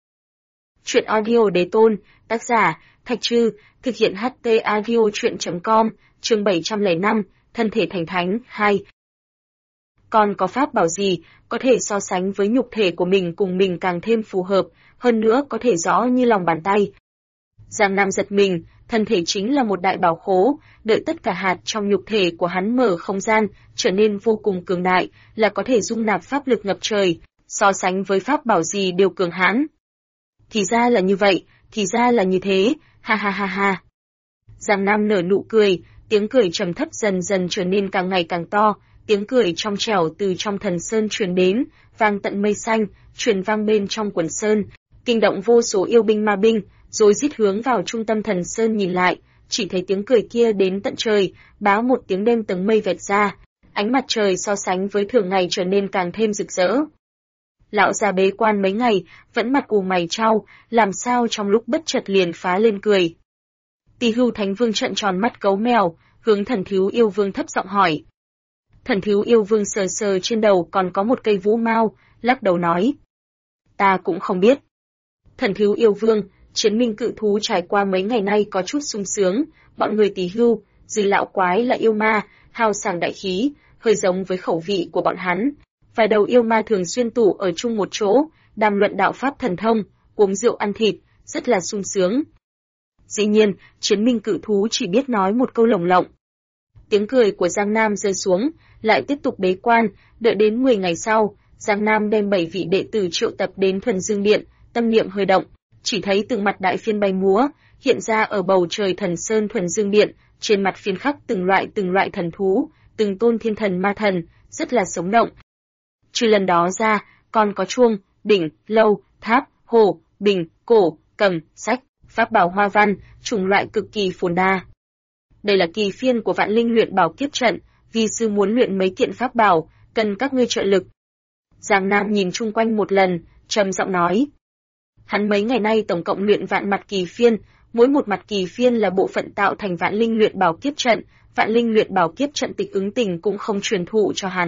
Truyện audio Đế Tôn, tác giả, Thạch Trư, thực hiện HT audio truyện.com, chương 705, thân thể thành thánh, 2. Còn có pháp bảo gì, có thể so sánh với nhục thể của mình cùng mình càng thêm phù hợp, hơn nữa có thể rõ như lòng bàn tay. Giang Nam giật mình, thân thể chính là một đại bảo khố, đợi tất cả hạt trong nhục thể của hắn mở không gian, trở nên vô cùng cường đại, là có thể dung nạp pháp lực ngập trời, so sánh với pháp bảo gì đều cường hãn. Thì ra là như vậy, thì ra là như thế, ha ha ha ha. Giang Nam nở nụ cười, tiếng cười trầm thấp dần dần trở nên càng ngày càng to, tiếng cười trong trẻo từ trong thần sơn truyền đến, vang tận mây xanh, truyền vang bên trong quần sơn, kinh động vô số yêu binh ma binh, rồi rít hướng vào trung tâm thần sơn nhìn lại, chỉ thấy tiếng cười kia đến tận trời, báo một tiếng đêm tầng mây vẹt ra, ánh mặt trời so sánh với thường ngày trở nên càng thêm rực rỡ. Lão già bế quan mấy ngày, vẫn mặt ù mày chau, làm sao trong lúc bất chợt liền phá lên cười. Tỳ Hưu Thánh Vương trợn tròn mắt gấu mèo, hướng Thần Thiếu Yêu Vương thấp giọng hỏi. Thần Thiếu Yêu Vương sờ sờ trên đầu còn có một cây vũ mao, lắc đầu nói. Ta cũng không biết. Thần Thiếu Yêu Vương, Chiến Minh Cự Thú trải qua mấy ngày nay có chút sung sướng, bọn người Tỳ Hưu, Dư lão quái là yêu ma, hào sảng đại khí, hơi giống với khẩu vị của bọn hắn. Vài đầu yêu ma thường xuyên tụ ở chung một chỗ, đàm luận đạo pháp thần thông, uống rượu ăn thịt, rất là sung sướng. Dĩ nhiên, Chiến Minh Cự Thú chỉ biết nói một câu lồng lộng. Tiếng cười của Giang Nam rơi xuống, lại tiếp tục bế quan, đợi đến 10 ngày sau, Giang Nam đem 7 vị đệ tử triệu tập đến Thuần Dương Điện, tâm niệm hơi động, chỉ thấy từng mặt đại phiên bay múa, hiện ra ở bầu trời Thần Sơn Thuần Dương Điện, trên mặt phiên khắc từng loại thần thú, từng tôn thiên thần ma thần, rất là sống động. Trừ lần đó ra, còn có chuông, đỉnh, lâu, tháp, hồ, bình, cổ, cầm, sách, pháp bảo hoa văn, chủng loại cực kỳ phồn đa. Đây là kỳ phiên của Vạn Linh luyện bảo kiếp trận, vi sư muốn luyện mấy kiện pháp bảo, cần các ngươi trợ lực. Giang Nam nhìn chung quanh một lần, trầm giọng nói. Hắn mấy ngày nay tổng cộng luyện vạn mặt kỳ phiên, mỗi một mặt kỳ phiên là bộ phận tạo thành Vạn Linh luyện bảo kiếp trận, Vạn Linh luyện bảo kiếp trận tịch ứng tình cũng không truyền thụ cho hắn,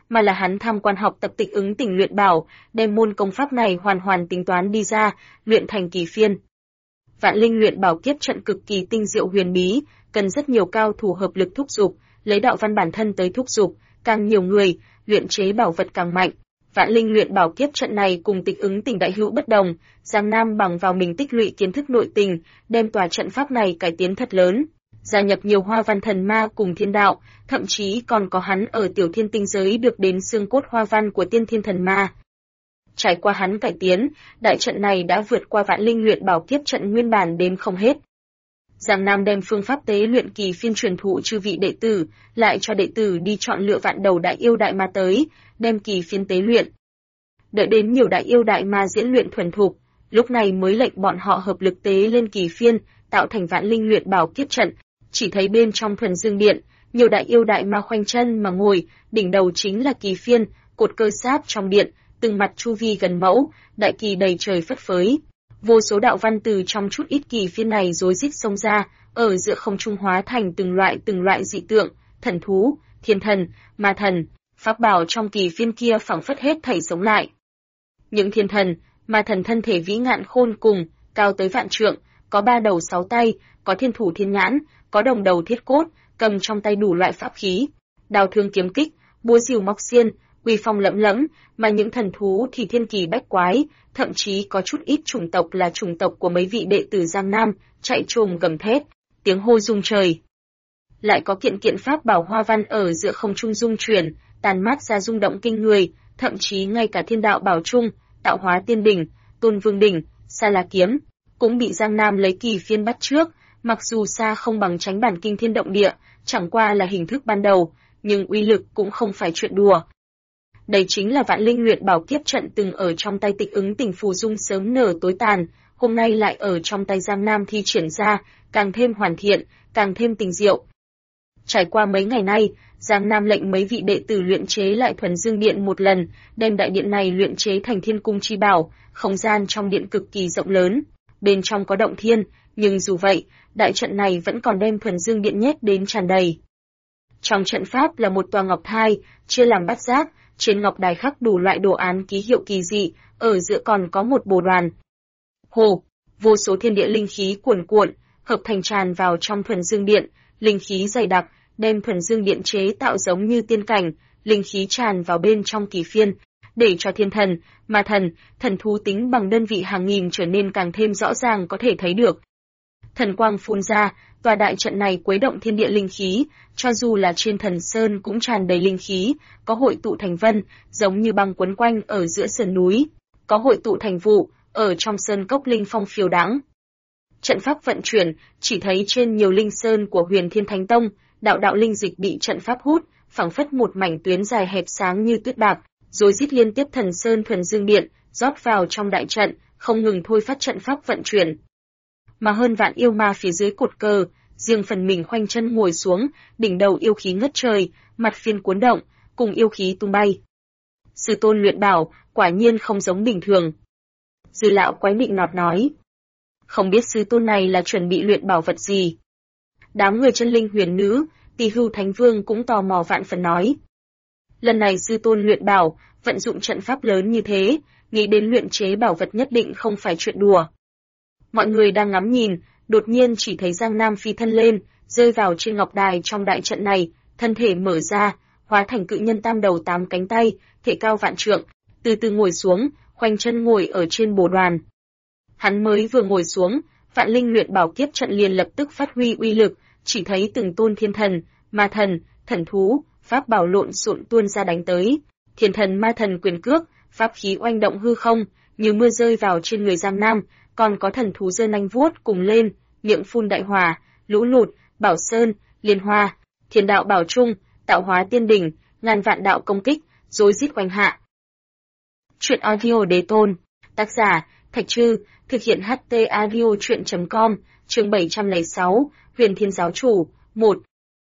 mà là hắn tham quan học tập Tịch Ứng Tỉnh luyện bảo, đem môn công pháp này hoàn hoàn tính toán đi ra, luyện thành kỳ phiên. Vạn linh luyện bảo kiếp trận cực kỳ tinh diệu huyền bí, cần rất nhiều cao thủ hợp lực thúc giục, lấy đạo văn bản thân tới thúc giục, càng nhiều người, luyện chế bảo vật càng mạnh. Vạn linh luyện bảo kiếp trận này cùng Tịch Ứng Tỉnh đại hữu bất đồng, Giang Nam bằng vào mình tích lũy kiến thức nội tình, đem tòa trận pháp này cải tiến thật lớn, gia nhập nhiều hoa văn thần ma cùng thiên đạo, thậm chí còn có hắn ở Tiểu Thiên tinh giới được đến xương cốt hoa văn của Tiên Thiên thần ma. Trải qua hắn cải tiến, đại trận này đã vượt qua vạn linh luyện bảo kiếp trận nguyên bản đếm không hết. Giang Nam đem phương pháp tế luyện kỳ phiên truyền thụ chư vị đệ tử, lại cho đệ tử đi chọn lựa vạn đầu đại yêu đại ma tới, đem kỳ phiên tế luyện. Đợi đến nhiều đại yêu đại ma diễn luyện thuần thục, lúc này mới lệnh bọn họ hợp lực tế lên kỳ phiên, tạo thành vạn linh luyện bảo kiếp trận. Chỉ thấy bên trong thuần dương điện, nhiều đại yêu đại ma khoanh chân mà ngồi, đỉnh đầu chính là kỳ phiên, cột cơ sáp trong điện, từng mặt chu vi gần mẫu, đại kỳ đầy trời phất phới. Vô số đạo văn từ trong chút ít kỳ phiên này rối rít xông ra, ở giữa không trung hóa thành từng loại dị tượng, thần thú, thiên thần, ma thần, pháp bảo trong kỳ phiên kia phảng phất hết thảy sống lại. Những thiên thần, ma thần thân thể vĩ ngạn khôn cùng, cao tới vạn trượng, có 3 đầu 6 tay, có thiên thủ thiên nhãn, có đồng đầu thiết cốt, cầm trong tay đủ loại pháp khí, đao thương kiếm kích, búa rìu móc xiên, uy phong lẫm lẫm, mà những thần thú thì thiên kỳ bách quái, thậm chí có chút ít chủng tộc là chủng tộc của mấy vị đệ tử Giang Nam, chạy trồm gầm thét, tiếng hô rung trời. Lại có kiện kiện pháp bảo hoa văn ở giữa không trung rung chuyển, tàn mát ra rung động kinh người, thậm chí ngay cả thiên đạo bảo trung, tạo hóa tiên đỉnh, tôn vương đỉnh, sa la kiếm, cũng bị Giang Nam lấy kỳ phiên bắt trước, mặc dù xa không bằng Chánh bản kinh thiên động địa, chẳng qua là hình thức ban đầu, nhưng uy lực cũng không phải chuyện đùa. Đây chính là vạn linh luyện bảo kiếp trận từng ở trong tay Tịch Ứng Tỉnh phù dung sớm nở tối tàn, hôm nay lại ở trong tay Giang Nam thi triển ra, càng thêm hoàn thiện, càng thêm tình diệu. Trải qua mấy ngày nay, Giang Nam lệnh mấy vị đệ tử luyện chế lại thuần dương điện một lần, đem đại điện này luyện chế thành thiên cung chi bảo, không gian trong điện cực kỳ rộng lớn, bên trong có động thiên, nhưng dù vậy, đại trận này vẫn còn đem thuần dương điện nhét đến tràn đầy. Trong trận pháp là một tòa ngọc thai, chia làm bát giác, trên ngọc đài khắc đủ loại đồ án ký hiệu kỳ dị, ở giữa còn có một bồ đoàn. Hồ, vô số thiên địa linh khí cuồn cuộn, hợp thành tràn vào trong thuần dương điện, linh khí dày đặc, đem thuần dương điện chế tạo giống như tiên cảnh, linh khí tràn vào bên trong kỳ phiên, để cho thiên thần, ma thần, thần thú tính bằng đơn vị hàng nghìn trở nên càng thêm rõ ràng có thể thấy được. Thần quang phun ra, tòa đại trận này quấy động thiên địa linh khí, cho dù là trên thần sơn cũng tràn đầy linh khí, có hội tụ thành vân, giống như băng quấn quanh ở giữa sườn núi, có hội tụ thành vụ, ở trong sơn cốc linh phong phiêu đãng. Trận pháp vận chuyển, chỉ thấy trên nhiều linh sơn của Huyền Thiên Thánh Tông, đạo đạo linh dịch bị trận pháp hút, phảng phất một mảnh tuyến dài hẹp sáng như tuyết bạc, rồi rít liên tiếp thần sơn thuần dương điện, rót vào trong đại trận, không ngừng thôi phát trận pháp vận chuyển. Mà hơn vạn yêu ma phía dưới cột cờ, riêng phần mình khoanh chân ngồi xuống, đỉnh đầu yêu khí ngất trời, mặt phiên cuốn động, cùng yêu khí tung bay. Sư tôn luyện bảo, quả nhiên không giống bình thường. Dư lão quái định nọt nói. Không biết sư tôn này là chuẩn bị luyện bảo vật gì. Đám người chân linh huyền nữ, Tỳ Hưu Thánh Vương cũng tò mò vạn phần nói. Lần này sư tôn luyện bảo, vận dụng trận pháp lớn như thế, nghĩ đến luyện chế bảo vật nhất định không phải chuyện đùa. Mọi người đang ngắm nhìn, đột nhiên chỉ thấy Giang Nam phi thân lên, rơi vào trên ngọc đài trong đại trận này, thân thể mở ra, hóa thành cự nhân tam đầu 8 cánh tay, thể cao vạn trượng, từ từ ngồi xuống, khoanh chân ngồi ở trên bồ đoàn. Hắn mới vừa ngồi xuống, vạn linh luyện bảo kiếp trận liền lập tức phát huy uy lực, chỉ thấy từng tôn thiên thần, ma thần, thần thú, pháp bảo lộn xộn tuôn ra đánh tới. Thiên thần ma thần quyền cước, pháp khí oanh động hư không, như mưa rơi vào trên người Giang Nam, còn có thần thú giơ nanh vuốt cùng lên, miệng phun đại hỏa, lũ lụt, bảo sơn, liên hoa, thiên đạo bảo trung, tạo hóa tiên đỉnh, ngàn vạn đạo công kích, rối rít quanh hạ. Truyện audio đế tôn, tác giả Thạch Trư, thực hiện HT audio truyện.com, chương 706, Huyền Thiên Giáo Chủ, 1.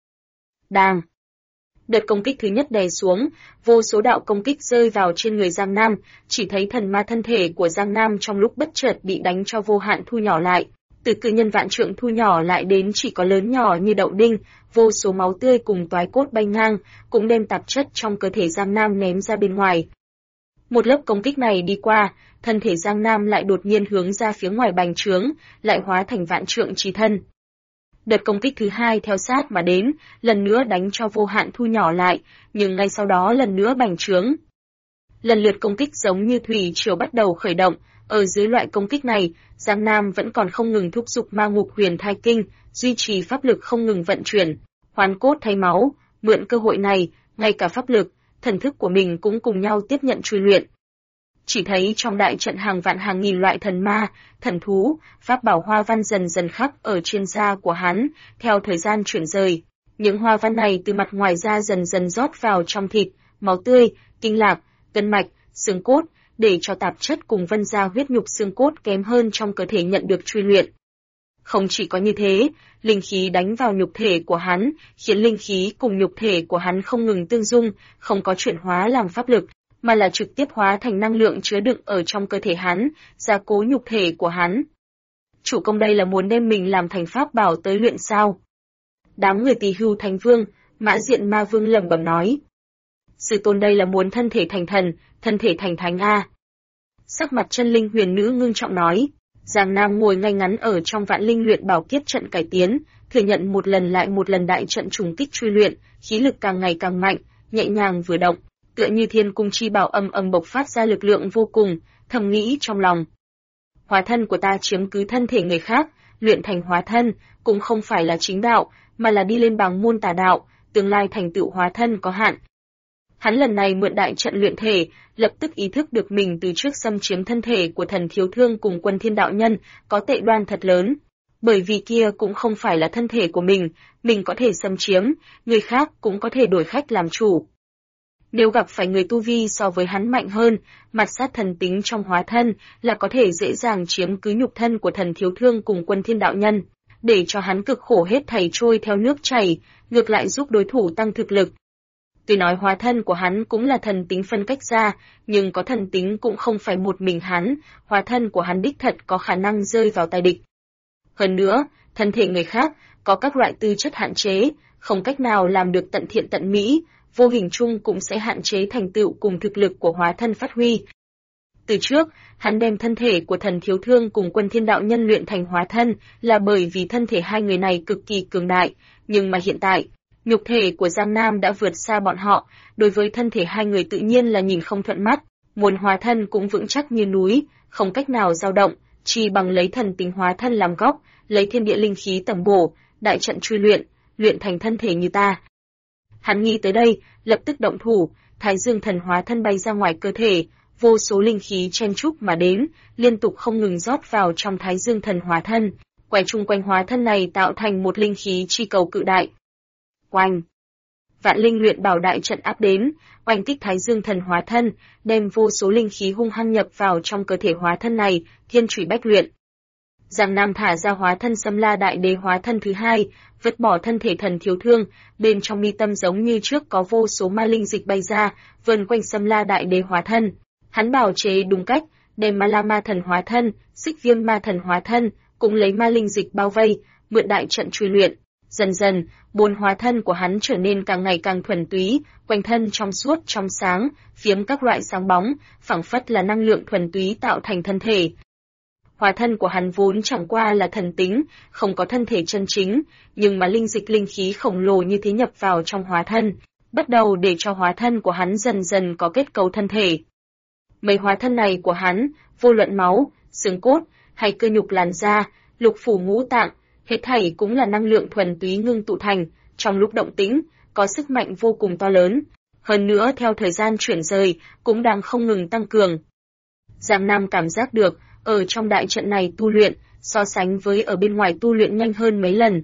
Đang. Đợt công kích thứ nhất đè xuống, vô số đạo công kích rơi vào trên người Giang Nam, chỉ thấy thần ma thân thể của Giang Nam trong lúc bất chợt bị đánh cho vô hạn thu nhỏ lại, Từ cự nhân vạn trượng thu nhỏ lại đến chỉ có lớn nhỏ như đậu đinh, vô số máu tươi cùng toái cốt bay ngang, cũng đem tạp chất trong cơ thể Giang Nam ném ra bên ngoài. Một lớp công kích này đi qua, thân thể Giang Nam lại đột nhiên hướng ra phía ngoài bành trướng, lại hóa thành vạn trượng chí thân. Đợt công kích thứ hai theo sát mà đến, lần nữa đánh cho vô hạn thu nhỏ lại, nhưng ngay sau đó lần nữa bành trướng. Lần lượt công kích giống như thủy triều bắt đầu khởi động, ở dưới loại công kích này, Giang Nam vẫn còn không ngừng thúc giục ma ngục huyền thai kinh, duy trì pháp lực không ngừng vận chuyển, hoán cốt thay máu, mượn cơ hội này, ngay cả pháp lực, thần thức của mình cũng cùng nhau tiếp nhận truy luyện. Chỉ thấy trong đại trận hàng vạn hàng nghìn loại thần ma, thần thú, pháp bảo hoa văn dần dần khắc ở trên da của hắn, theo thời gian chuyển rời. Những hoa văn này từ mặt ngoài da dần dần rót vào trong thịt, máu tươi, kinh lạc, gân mạch, xương cốt, để cho tạp chất cùng vân da huyết nhục xương cốt kém hơn trong cơ thể nhận được truy luyện. Không chỉ có như thế, linh khí đánh vào nhục thể của hắn, khiến linh khí cùng nhục thể của hắn không ngừng tương dung, không có chuyển hóa làm pháp lực, mà là trực tiếp hóa thành năng lượng chứa đựng ở trong cơ thể hắn, gia cố nhục thể của hắn. Chủ công đây là muốn đem mình làm thành pháp bảo tới luyện sao? Đám người Tỳ Hưu Thánh Vương, Mã Diện Ma Vương lẩm bẩm nói. Sư tôn đây là muốn thân thể thành thần, thân thể thành thánh a. Sắc mặt Chân Linh Huyền Nữ ngưng trọng nói. Giang Nam ngồi ngay ngắn ở trong Vạn Linh luyện bảo kiếp trận cải tiến, thừa nhận một lần lại một lần đại trận trùng kích truy luyện, khí lực càng ngày càng mạnh, nhẹ nhàng vừa động, tựa như thiên cung chi bảo ầm ầm bộc phát ra lực lượng vô cùng, thầm nghĩ trong lòng. Hóa thân của ta chiếm cứ thân thể người khác, luyện thành hóa thân, cũng không phải là chính đạo, mà là đi lên bằng môn tà đạo, tương lai thành tựu hóa thân có hạn. Hắn lần này mượn đại trận luyện thể, lập tức ý thức được mình từ trước xâm chiếm thân thể của Thần Thiếu Thương cùng Quân Thiên Đạo Nhân, có tệ đoan thật lớn. Bởi vì kia cũng không phải là thân thể của mình có thể xâm chiếm, người khác cũng có thể đổi khách làm chủ. Nếu gặp phải người tu vi so với hắn mạnh hơn, mặt sát thần tính trong hóa thân là có thể dễ dàng chiếm cứ nhục thân của Thần Thiếu Thương cùng Quân Thiên Đạo Nhân, để cho hắn cực khổ hết thảy trôi theo nước chảy, ngược lại giúp đối thủ tăng thực lực. Tuy nói hóa thân của hắn cũng là thần tính phân cách ra, nhưng có thần tính cũng không phải một mình hắn, hóa thân của hắn đích thật có khả năng rơi vào tay địch. Hơn nữa, thân thể người khác có các loại tư chất hạn chế, không cách nào làm được tận thiện tận mỹ, vô hình chung cũng sẽ hạn chế thành tựu cùng thực lực của hóa thân phát huy. Từ trước, hắn đem thân thể của Thần Thiếu Thương cùng Quân Thiên Đạo Nhân luyện thành hóa thân là bởi vì thân thể hai người này cực kỳ cường đại, nhưng mà hiện tại, nhục thể của Giang Nam đã vượt xa bọn họ, đối với thân thể hai người tự nhiên là nhìn không thuận mắt, muốn hóa thân cũng vững chắc như núi, không cách nào dao động, chỉ bằng lấy thần tính hóa thân làm gốc, lấy thiên địa linh khí tầm bổ, đại trận truy luyện, luyện thành thân thể như ta. Hắn nghĩ tới đây, lập tức động thủ, Thái Dương thần hóa thân bay ra ngoài cơ thể, vô số linh khí chen chúc mà đến, liên tục không ngừng rót vào trong Thái Dương thần hóa thân, quay chung quanh hóa thân này tạo thành một linh khí chi cầu cự đại. Oanh! Vạn Linh luyện bảo đại trận áp đến, oanh kích Thái Dương thần hóa thân, đem vô số linh khí hung hăng nhập vào trong cơ thể hóa thân này, thiên chủy bách luyện. Giang Nam thả ra hóa thân Sâm La Đại Đế hóa thân thứ hai, vứt bỏ thân thể Thần Thiếu Thương, bên trong mi tâm giống như trước có vô số ma linh dịch bay ra, vần quanh Sâm La Đại Đế hóa thân. Hắn bảo chế đúng cách, đem Ma La Ma thần hóa thân, Xích Viêm ma thần hóa thân, cũng lấy ma linh dịch bao vây, mượn đại trận truy luyện. Dần dần, bốn hóa thân của hắn trở nên càng ngày càng thuần túy, quanh thân trong suốt trong sáng, phiếm các loại sáng bóng, phảng phất là năng lượng thuần túy tạo thành thân thể. Hóa thân của hắn vốn chẳng qua là thần tính, không có thân thể chân chính, nhưng mà linh dịch linh khí khổng lồ như thế nhập vào trong hóa thân, bắt đầu để cho hóa thân của hắn dần dần có kết cấu thân thể. Mấy hóa thân này của hắn, vô luận máu, xương cốt, hay cơ nhục làn da, lục phủ ngũ tạng, hết thảy cũng là năng lượng thuần túy ngưng tụ thành, trong lúc động tĩnh, có sức mạnh vô cùng to lớn. Hơn nữa theo thời gian chuyển rời, cũng đang không ngừng tăng cường. Giang Nam cảm giác được, ở trong đại trận này tu luyện, so sánh với ở bên ngoài tu luyện nhanh hơn mấy lần.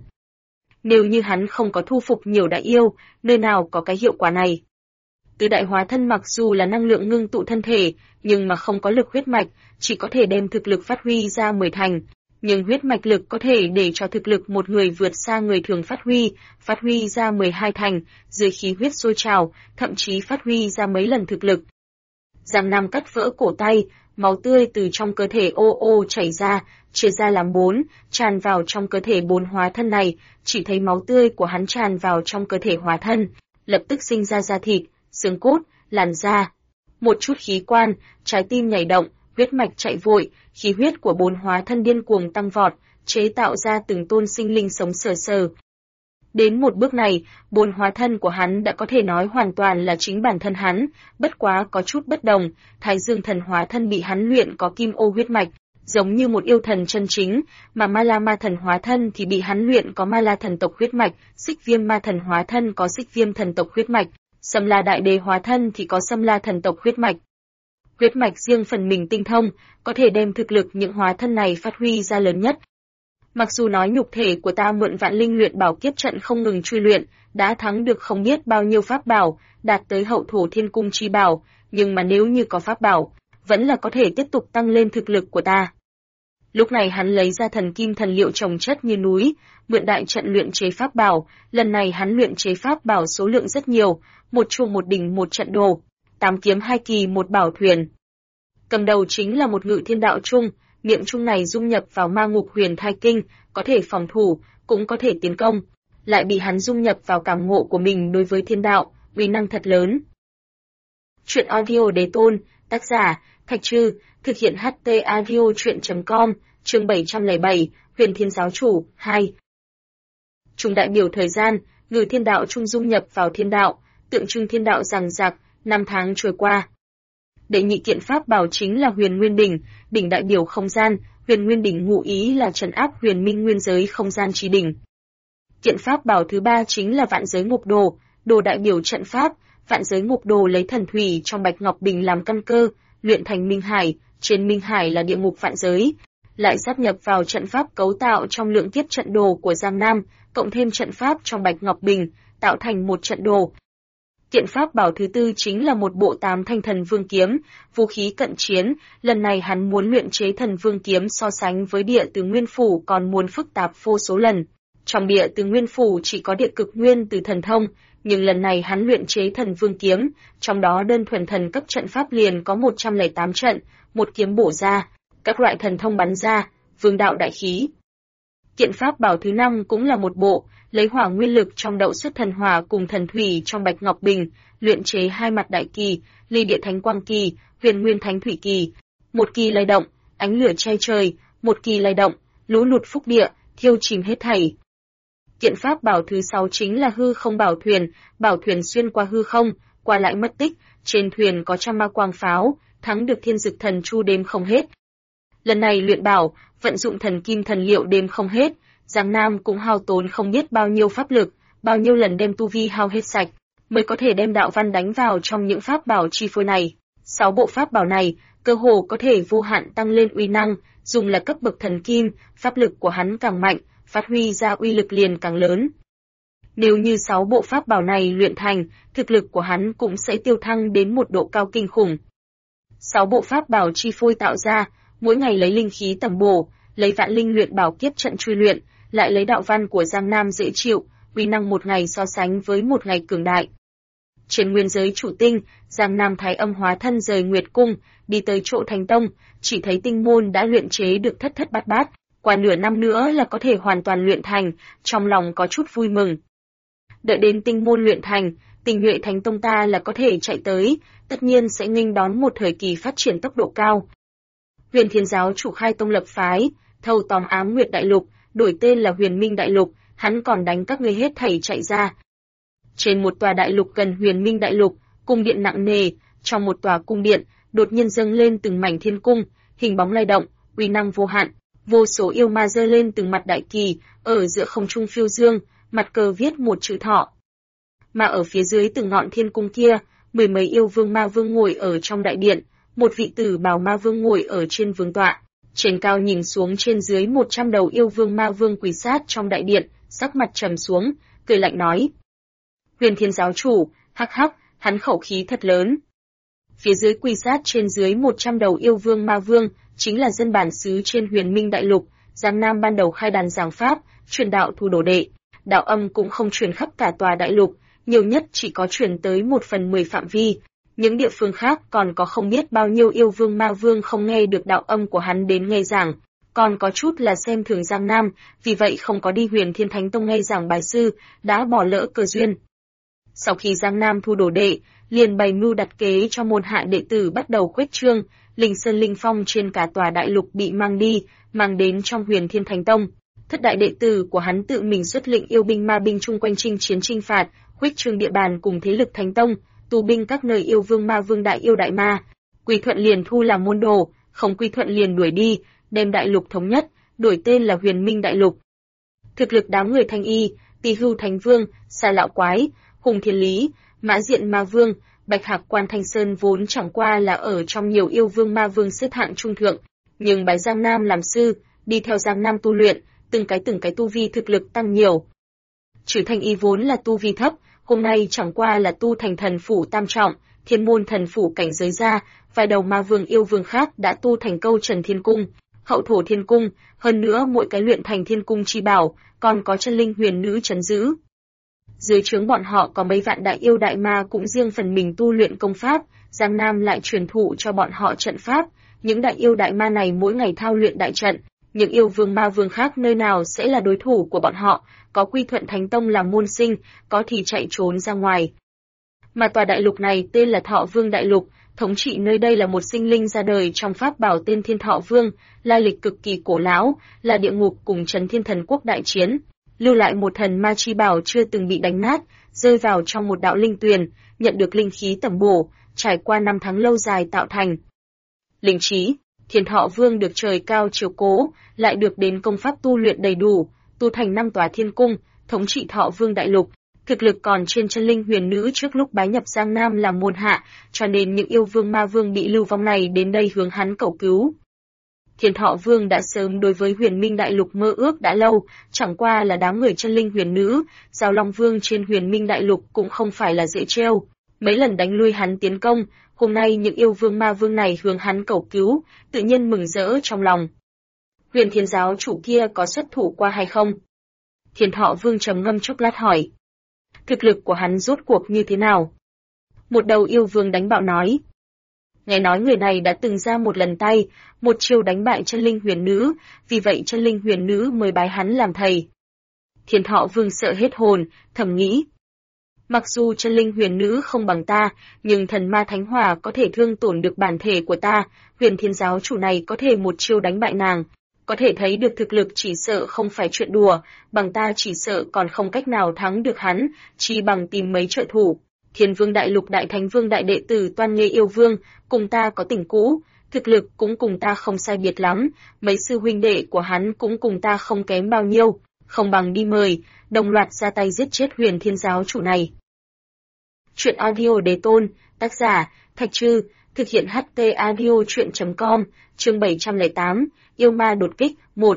Nếu như hắn không có thu phục nhiều đại yêu, nơi nào có cái hiệu quả này. Tứ đại hóa thân mặc dù là năng lượng ngưng tụ thân thể, nhưng mà không có lực huyết mạch, chỉ có thể đem thực lực phát huy ra 10 thành. Nhưng huyết mạch lực có thể để cho thực lực một người vượt xa người thường phát huy ra 12 thành, dưới khí huyết sôi trào, thậm chí phát huy ra mấy lần thực lực. Giang Nam cắt vỡ cổ tay, máu tươi từ trong cơ thể ô ô chảy ra, chia ra làm 4, tràn vào trong cơ thể 4 hóa thân này, chỉ thấy máu tươi của hắn tràn vào trong cơ thể hóa thân, lập tức sinh ra da thịt, xương cốt, làn da, một chút khí quan, trái tim nhảy động, huyết mạch chạy vội, khí huyết của 4 hóa thân điên cuồng tăng vọt, chế tạo ra từng tôn sinh linh sống sờ sờ. Đến một bước này, 4 hóa thân của hắn đã có thể nói hoàn toàn là chính bản thân hắn, bất quá có chút bất đồng, Thái Dương thần hóa thân bị hắn luyện có kim ô huyết mạch, giống như một yêu thần chân chính, mà Ma La ma thần hóa thân thì bị hắn luyện có Ma La thần tộc huyết mạch, Xích Viêm ma thần hóa thân có Xích Viêm thần tộc huyết mạch, Sâm La đại đế hóa thân thì có Sâm La thần tộc huyết mạch. Huyết mạch riêng phần mình tinh thông, có thể đem thực lực những hóa thân này phát huy ra lớn nhất. Mặc dù nói nhục thể của ta mượn vạn linh luyện bảo kiếp trận không ngừng truy luyện, đã thắng được không biết bao nhiêu pháp bảo, đạt tới hậu thổ thiên cung chi bảo, nhưng mà nếu như có pháp bảo, vẫn là có thể tiếp tục tăng lên thực lực của ta. Lúc này hắn lấy ra thần kim thần liệu chồng chất như núi, mượn đại trận luyện chế pháp bảo, lần này hắn luyện chế pháp bảo số lượng rất nhiều, một chuông một đỉnh một trận đồ, 8 kiếm 2 kỳ một bảo thuyền. Cầm đầu chính là một ngự thiên đạo chung, miệng chung này dung nhập vào ma ngục huyền thai kinh, có thể phòng thủ, cũng có thể tiến công, lại bị hắn dung nhập vào cảm ngộ của mình đối với thiên đạo, uy năng thật lớn. Truyện audio đế tôn, tác giả, Thạch Trư, thực hiện HT audio truyện.com, chương 707, Huyền Thiên Giáo Chủ, 2. Trung đại biểu thời gian, ngự thiên đạo chung dung nhập vào thiên đạo, tượng trưng thiên đạo rằng rạc, 5 tháng trôi qua. Đệ nhị kiện pháp bảo chính là Huyền Nguyên Đỉnh, đỉnh đại biểu không gian, Huyền Nguyên Đỉnh ngụ ý là trấn áp huyền minh nguyên giới không gian chi đỉnh. Kiện pháp bảo thứ 3 chính là Vạn Giới Ngục Đồ, đồ đại biểu trận pháp, Vạn Giới Ngục Đồ lấy thần thủy trong bạch ngọc bình làm căn cơ, luyện thành Minh Hải, trên Minh Hải là địa ngục vạn giới, lại sáp nhập vào trận pháp cấu tạo trong lượng kiếp trận đồ của Giang Nam, cộng thêm trận pháp trong bạch ngọc bình, tạo thành một trận đồ. Kiện pháp bảo thứ 4 chính là một bộ 8 thanh thần vương kiếm, vũ khí cận chiến, lần này hắn muốn luyện chế thần vương kiếm so sánh với địa từ nguyên phủ còn muốn phức tạp vô số lần. Trong địa từ nguyên phủ chỉ có địa cực nguyên từ thần thông, nhưng lần này hắn luyện chế thần vương kiếm, trong đó đơn thuần thần cấp trận pháp liền có 108 trận, một kiếm bổ ra, các loại thần thông bắn ra, vương đạo đại khí. Kiện pháp bảo thứ 5 cũng là một bộ, lấy hỏa nguyên lực trong đậu xuất thần hỏa cùng thần thủy trong bạch ngọc bình, luyện chế 2 mặt đại kỳ, ly địa thánh quang kỳ, huyền nguyên thánh thủy kỳ. Một kỳ lay động, ánh lửa che trời, một kỳ lay động, lũ lụt phúc địa, thiêu chìm hết thảy. Kiện pháp bảo thứ 6 chính là hư không bảo thuyền xuyên qua hư không, qua lại mất tích, trên thuyền có trăm ma quang pháo, thắng được thiên dực thần chu đêm không hết. Lần này luyện bảo, vận dụng thần kim thần liệu đêm không hết, Giang Nam cũng hao tốn không biết bao nhiêu pháp lực, bao nhiêu lần đem tu vi hao hết sạch, mới có thể đem đạo văn đánh vào trong những pháp bảo chi phối này. 6 bộ pháp bảo này, cơ hồ có thể vô hạn tăng lên uy năng, dùng là cấp bậc thần kim, pháp lực của hắn càng mạnh, phát huy ra uy lực liền càng lớn. Nếu như 6 bộ pháp bảo này luyện thành, thực lực của hắn cũng sẽ tiêu thăng đến một độ cao kinh khủng. 6 bộ pháp bảo chi phối tạo ra, mỗi ngày lấy linh khí tầm bổ, lấy vạn linh luyện bảo kiếp trận truy luyện, lại lấy đạo văn của Giang Nam dễ chịu, uy năng một ngày so sánh với một ngày cường đại. Trên nguyên giới chủ tinh, Giang Nam Thái Âm hóa thân rời Nguyệt Cung, đi tới chỗ Thánh Tông, chỉ thấy tinh môn đã luyện chế được thất thất bát bát, qua nửa năm nữa là có thể hoàn toàn luyện thành, trong lòng có chút vui mừng. Đợi đến tinh môn luyện thành, Tinh Nhuệ Thánh Tông ta là có thể chạy tới, tất nhiên sẽ nghênh đón một thời kỳ phát triển tốc độ cao. Huyền Thiên Giáo chủ khai tông lập phái, thâu tóm Ám Nguyệt Đại Lục, đổi tên là Huyền Minh Đại Lục, hắn còn đánh các ngươi hết thảy chạy ra. Trên một tòa đại lục gần Huyền Minh Đại Lục, cung điện nặng nề, trong một tòa cung điện, đột nhiên dâng lên từng mảnh thiên cung, hình bóng lay động, uy năng vô hạn, vô số yêu ma giơ lên từng mặt đại kỳ, ở giữa không trung phiêu dương, mặt cờ viết một chữ Thọ. Mà ở phía dưới từng ngọn thiên cung kia, 10 mấy yêu vương ma vương ngồi ở trong đại điện, một vị tử bào ma vương ngồi ở trên vương tọa. Trên cao nhìn xuống trên dưới 100 đầu yêu vương ma vương quỳ sát trong đại điện, sắc mặt trầm xuống, cười lạnh nói. Huyền Thiên Giáo chủ, hắc hắc, hắn khẩu khí thật lớn. Phía dưới quỳ sát trên dưới 100 đầu yêu vương ma vương, chính là dân bản xứ trên Huyền Minh Đại Lục, Giang Nam ban đầu khai đàn giảng pháp, truyền đạo thu đồ đệ. Đạo âm cũng không truyền khắp cả tòa đại lục, nhiều nhất chỉ có truyền tới 1/10 phạm vi. Những địa phương khác còn có không biết bao nhiêu yêu vương ma vương không nghe được đạo âm của hắn đến nghe giảng, còn có chút là xem thường Giang Nam, vì vậy không có đi Huyền Thiên Thánh Tông nghe giảng bài sư, đã bỏ lỡ cơ duyên. Sau khi Giang Nam thu đồ đệ, liền bày mưu đặt kế cho môn hạ đệ tử bắt đầu khuếch trương, linh sơn linh phong trên cả tòa đại lục bị mang đi, mang đến trong Huyền Thiên Thánh Tông. Thất đại đệ tử của hắn tự mình xuất lĩnh yêu binh ma binh chung quanh chinh chiến chinh phạt, khuếch trương địa bàn cùng thế lực Thánh Tông, tù binh các nơi yêu vương ma vương đại yêu đại ma. Quy thuận liền thu làm môn đồ, không quy thuận liền đuổi đi, đem đại lục thống nhất, đổi tên là Huyền Minh Đại Lục. Thực lực đám người Thanh Y, Tỳ Hưu Thánh Vương, Sa Lão Quái, Hùng Thiên Lý, Mã Diện Ma Vương, Bạch Hạc Quan Thanh Sơn vốn chẳng qua là ở trong nhiều yêu vương ma vương xếp hạng trung thượng, nhưng bái Giang Nam làm sư, đi theo Giang Nam tu luyện, từng cái tu vi thực lực tăng nhiều. Trừ Thanh Y vốn là tu vi thấp, hôm nay chẳng qua là tu thành thần phủ tam trọng, thiên môn thần phủ cảnh giới ra, vài đầu ma vương yêu vương khác đã tu thành câu trần thiên cung, hậu thổ thiên cung, hơn nữa mỗi cái luyện thành thiên cung chi bảo, còn có chân linh huyền nữ trấn giữ. Dưới trướng bọn họ có mấy vạn đại yêu đại ma cũng riêng phần mình tu luyện công pháp, Giang Nam lại truyền thụ cho bọn họ trận pháp, những đại yêu đại ma này mỗi ngày thao luyện đại trận, những yêu vương ma vương khác nơi nào sẽ là đối thủ của bọn họ, có quy thuận Thánh Tông làm môn sinh, có thì chạy trốn ra ngoài. Mà tòa đại lục này tên là Thọ Vương Đại Lục, thống trị nơi đây là một sinh linh ra đời trong pháp bảo tên Thiên Thọ Vương, lai lịch cực kỳ cổ lão, là địa ngục cùng Trấn Thiên Thần Quốc đại chiến, lưu lại một thần ma chi bảo chưa từng bị đánh nát, rơi vào trong một đạo linh tuyền, nhận được linh khí tẩm bổ, trải qua năm tháng lâu dài tạo thành. Linh trí, Thiên Thọ Vương được trời cao chiếu cố, lại được đến công pháp tu luyện đầy đủ, tu thành 5 tòa thiên cung, thống trị Thọ Vương Đại Lục. Thực lực còn trên chân linh huyền nữ trước lúc bái nhập Giang Nam làm môn hạ, cho nên những yêu vương ma vương bị lưu vong này đến đây hướng hắn cầu cứu. Thiên Thọ Vương đã sớm đối với Huyền Minh Đại Lục mơ ước đã lâu, chẳng qua là đám người chân linh huyền nữ, Giao Long Vương trên Huyền Minh Đại Lục cũng không phải là dễ trêu, mấy lần đánh lui hắn tiến công, hôm nay những yêu vương ma vương này hướng hắn cầu cứu, tự nhiên mừng rỡ trong lòng. Huyền Thiên giáo chủ kia có xuất thủ qua hay không? Thiên Thọ Vương trầm ngâm chốc lát hỏi. Thực lực của hắn rốt cuộc như thế nào? Một đầu yêu vương đánh bạo nói. Nghe nói người này đã từng ra một lần tay, một chiêu đánh bại chân linh huyền nữ, vì vậy chân linh huyền nữ mới bái hắn làm thầy. Thiên Thọ Vương sợ hết hồn, thầm nghĩ. Mặc dù chân linh huyền nữ không bằng ta, nhưng thần ma thánh hỏa có thể thương tổn được bản thể của ta, Huyền Thiên giáo chủ này có thể một chiêu đánh bại nàng. Có thể thấy được thực lực chỉ sợ không phải chuyện đùa, bằng ta chỉ sợ còn không cách nào thắng được hắn, chỉ bằng tìm mấy trợ thủ. Thiên Vương Đại Lục Đại Thánh Vương Đại Đệ Tử Toan Nghê Yêu Vương, cùng ta có tình cũ, thực lực cũng cùng ta không sai biệt lắm, mấy sư huynh đệ của hắn cũng cùng ta không kém bao nhiêu, không bằng đi mời, đồng loạt ra tay giết chết Huyền Thiên giáo chủ này. Chuyện audio đề tôn, tác giả, Thạch Trư, thực hiện HT Audio Chuyện.com, chương 708, Yêu Ma đột kích, 1.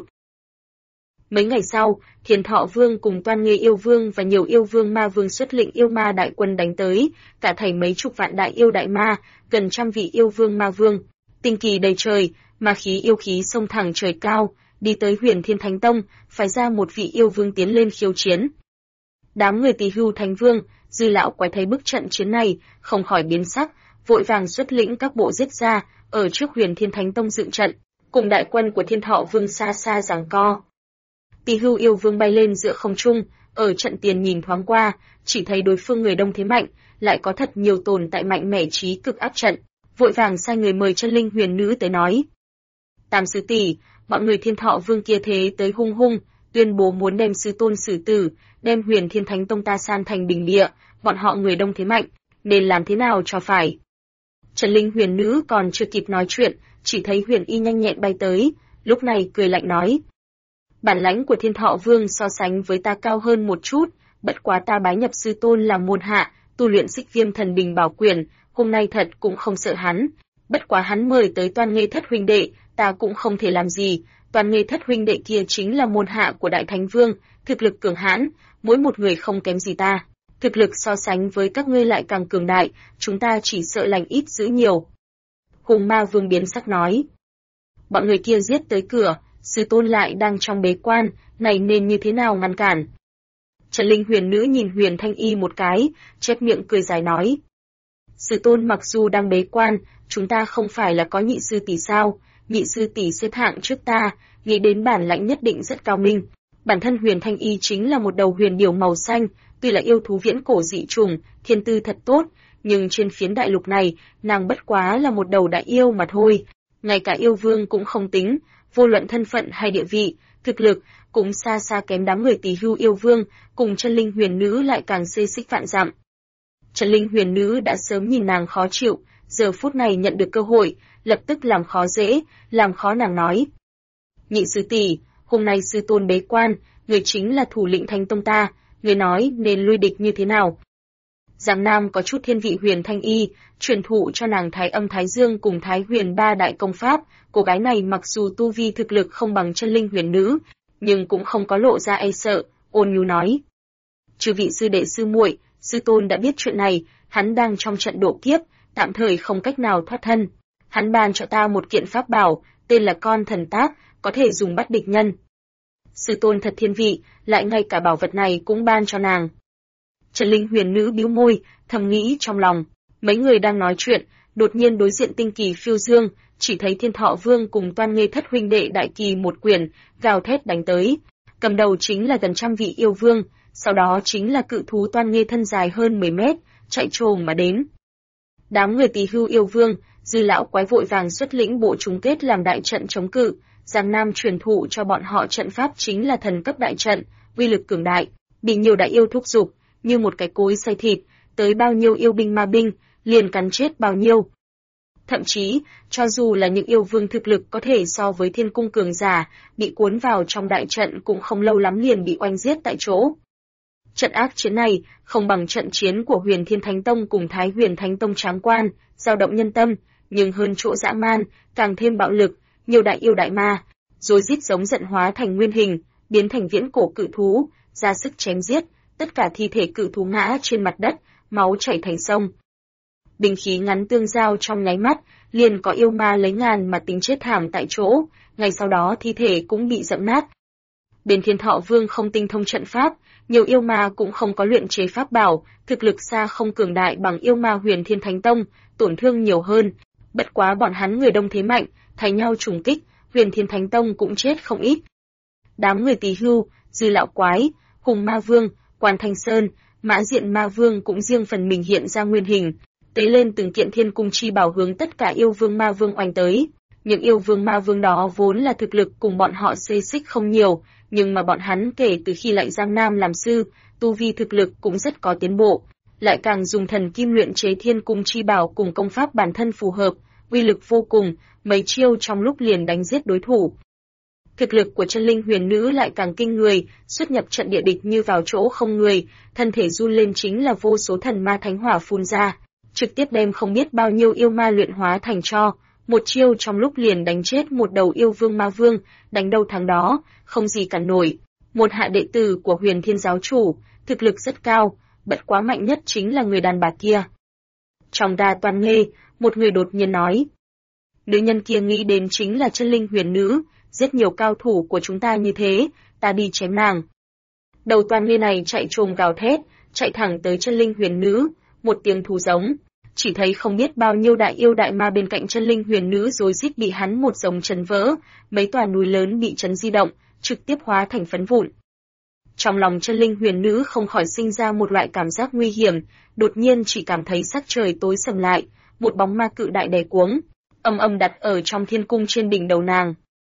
Mấy ngày sau, Thiên Thọ Vương cùng Toan Nghê Yêu Vương và nhiều yêu vương ma vương xuất lĩnh yêu ma đại quân đánh tới, cả thảy mấy chục vạn đại yêu đại ma, gần trăm vị yêu vương ma vương, tinh kỳ đầy trời, ma khí yêu khí xông thẳng trời cao, đi tới Huyền Thiên Thánh Tông, phái ra một vị yêu vương tiến lên khiêu chiến. Đám người Tỳ Hưu Thánh Vương, Dư Lão Quái thấy bức trận chiến này, không khỏi biến sắc, vội vàng xuất lĩnh các bộ giết ra, ở trước Huyền Thiên Thánh Tông dựng trận, cùng đại quân của Thiên Thọ Vương xa xa giằng co. Tỳ Hưu yêu vương bay lên giữa không trung, ở trận tiền nhìn thoáng qua, chỉ thấy đối phương người đông thế mạnh, lại có thật nhiều tồn tại mạnh mẽ trí cực áp trận, vội vàng sai người mời chân linh huyền nữ tới nói. Tam sư tỷ, bọn người Thiên Thọ Vương kia thế tới hung hung, tuyên bố muốn đem sư tôn xử tử, đem Huyền Thiên Thánh Tông ta san thành bình địa, bọn họ người đông thế mạnh, nên làm thế nào cho phải. Trần linh huyền nữ còn chưa kịp nói chuyện, chỉ thấy Huyền Y nhanh nhẹn bay tới, lúc này cười lạnh nói. Bản lãnh của Thiên Thọ Vương so sánh với ta cao hơn một chút, bất quá ta bái nhập sư tôn làm môn hạ, tu luyện Xích Viêm Thần Bình Bảo Quyền, hôm nay thật cũng không sợ hắn. Bất quá hắn mời tới Toan Nghê thất huynh đệ, ta cũng không thể làm gì, Toan Nghê thất huynh đệ kia chính là môn hạ của Đại Thánh Vương, thực lực cường hãn, mỗi một người không kém gì ta. Thực lực so sánh với các ngươi lại càng cường đại, chúng ta chỉ sợ lành ít dữ nhiều. Hùng Ma Vương biến sắc nói. Bọn người kia giết tới cửa, sư tôn lại đang trong bế quan, này nên như thế nào ngăn cản? Trần linh huyền nữ nhìn Huyền Thanh Y một cái, chép miệng cười dài nói. Sư tôn mặc dù đang bế quan, chúng ta không phải là có nhị sư tỷ sao? Nhị sư tỷ xếp hạng trước ta, nghĩ đến bản lãnh nhất định rất cao minh. Bản thân Huyền Thanh Y chính là một đầu huyền điểu màu xanh, tuy là yêu thú viễn cổ dị trùng, thiên tư thật tốt, nhưng trên phiến đại lục này, nàng bất quá là một đầu đại yêu mà thôi. Ngay cả yêu vương cũng không tính, vô luận thân phận hay địa vị, thực lực, cũng xa xa kém đám người Tỳ Hưu yêu vương, cùng Chân Linh huyền nữ lại càng xê xích vạn dặm. Chân Linh huyền nữ đã sớm nhìn nàng khó chịu, giờ phút này nhận được cơ hội, lập tức làm khó dễ, làm khó nàng nói. Nhị sư tỷ, hôm nay sư tôn bế quan, người chính là thủ lĩnh Thánh Tông ta, người nói nên lui địch như thế nào? Giang Nam có chút thiên vị Huyền Thanh Y, truyền thụ cho nàng Thái Âm Thái Dương cùng Thái Huyền ba đại công pháp, cô gái này mặc dù tu vi thực lực không bằng Chân Linh huyền nữ, nhưng cũng không có lộ ra e sợ, ôn nhu nói. Chư vị sư đệ sư muội, sư tôn đã biết chuyện này, hắn đang trong trận độ kiếp, tạm thời không cách nào thoát thân. Hắn ban cho ta một kiện pháp bảo, tên là Con Thần Tác, có thể dùng bắt địch nhân. Sư tôn thật thiên vị, lại ngay cả bảo vật này cũng ban cho nàng. Chân Linh huyền nữ bĩu môi, thầm nghĩ trong lòng. Mấy người đang nói chuyện, đột nhiên đối diện tinh kỳ phiêu dương, chỉ thấy Thiên Thọ Vương cùng Toan Nghê Thất huynh đệ đại kỳ một quyền, gào thét đánh tới. Cầm đầu chính là gần trăm vị yêu vương, sau đó chính là cự thú Toan Nghê thân dài hơn 10 mét, chạy trồm mà đến. Đám người Tỳ Hưu yêu vương, Dư lão quái vội vàng xuất lĩnh bộ chung kết làm đại trận chống cự. Giang Nam truyền thụ cho bọn họ trận pháp chính là thần cấp đại trận, uy lực cường đại, bị nhiều đại yêu thúc giục, như một cái cối xay thịt, tới bao nhiêu yêu binh ma binh, liền cắn chết bao nhiêu. Thậm chí, cho dù là những yêu vương thực lực có thể so với thiên cung cường giả, bị cuốn vào trong đại trận cũng không lâu lắm liền bị oanh giết tại chỗ. Trận ác chiến này không bằng trận chiến của Huyền Thiên Thánh Tông cùng Thái Huyền Thánh Tông tráng quan, dao động nhân tâm, nhưng hơn chỗ dã man, càng thêm bạo lực, nhiều đại yêu đại ma, rồi rít giống giận hóa thành nguyên hình, biến thành viễn cổ cự thú, ra sức chém giết, tất cả thi thể cự thú ngã trên mặt đất, máu chảy thành sông. Binh khí ngắn tương giao trong nháy mắt, liền có yêu ma lấy ngàn mà tính chết thảm tại chỗ, ngay sau đó thi thể cũng bị dẫm nát. Bên Thiên Thọ Vương không tinh thông trận pháp, nhiều yêu ma cũng không có luyện chế pháp bảo, thực lực xa không cường đại bằng yêu ma Huyền Thiên Thánh Tông, tổn thương nhiều hơn. Bất quá bọn hắn người đông thế mạnh, thay nhau trùng kích, Huyền Thiên Thánh Tông cũng chết không ít. Đám người Tỳ Hưu, Dư lão quái, Hùng Ma Vương, Quan Thanh Sơn, Mã Diện Ma Vương cũng riêng phần mình hiện ra nguyên hình, tế lên từng kiện thiên cung chi bảo hướng tất cả yêu vương ma vương oanh tới. Những yêu vương ma vương đó vốn là thực lực cùng bọn họ xê xích không nhiều, nhưng mà bọn hắn kể từ khi lại Giang Nam làm sư, tu vi thực lực cũng rất có tiến bộ, lại càng dùng thần kim luyện chế thiên cung chi bảo cùng công pháp bản thân phù hợp, uy lực vô cùng, mấy chiêu trong lúc liền đánh giết đối thủ. Thực lực của Chân Linh huyền nữ lại càng kinh người, xuất nhập trận địa địch như vào chỗ không người, thân thể run lên chính là vô số thần ma thánh hỏa phun ra, trực tiếp đem không biết bao nhiêu yêu ma luyện hóa thành tro, một chiêu trong lúc liền đánh chết một đầu yêu vương ma vương, đánh đâu thắng đó, không gì cản nổi. Một hạ đệ tử của Huyền Thiên giáo chủ, thực lực rất cao, bất quá mạnh nhất chính là người đàn bà kia. Trong đa Toan Nghê, một người đột nhiên nói. Nữ nhân kia nghĩ đến chính là Chân Linh huyền nữ, rất nhiều cao thủ của chúng ta như thế, ta đi chém nàng. Đầu Toan Nghê này chạy trồm gào thét, chạy thẳng tới Chân Linh huyền nữ, một tiếng thú giống. Chỉ thấy không biết bao nhiêu đại yêu đại ma bên cạnh Chân Linh huyền nữ rối rít bị hắn một giống chấn vỡ, mấy tòa núi lớn bị chấn di động, trực tiếp hóa thành phấn vụn. Trong lòng Chân Linh huyền nữ không khỏi sinh ra một loại cảm giác nguy hiểm, đột nhiên chỉ cảm thấy sắc trời tối sầm lại, một bóng ma cự đại đè cuống, âm âm đặt ở trong thiên cung trên đỉnh đầu nàng.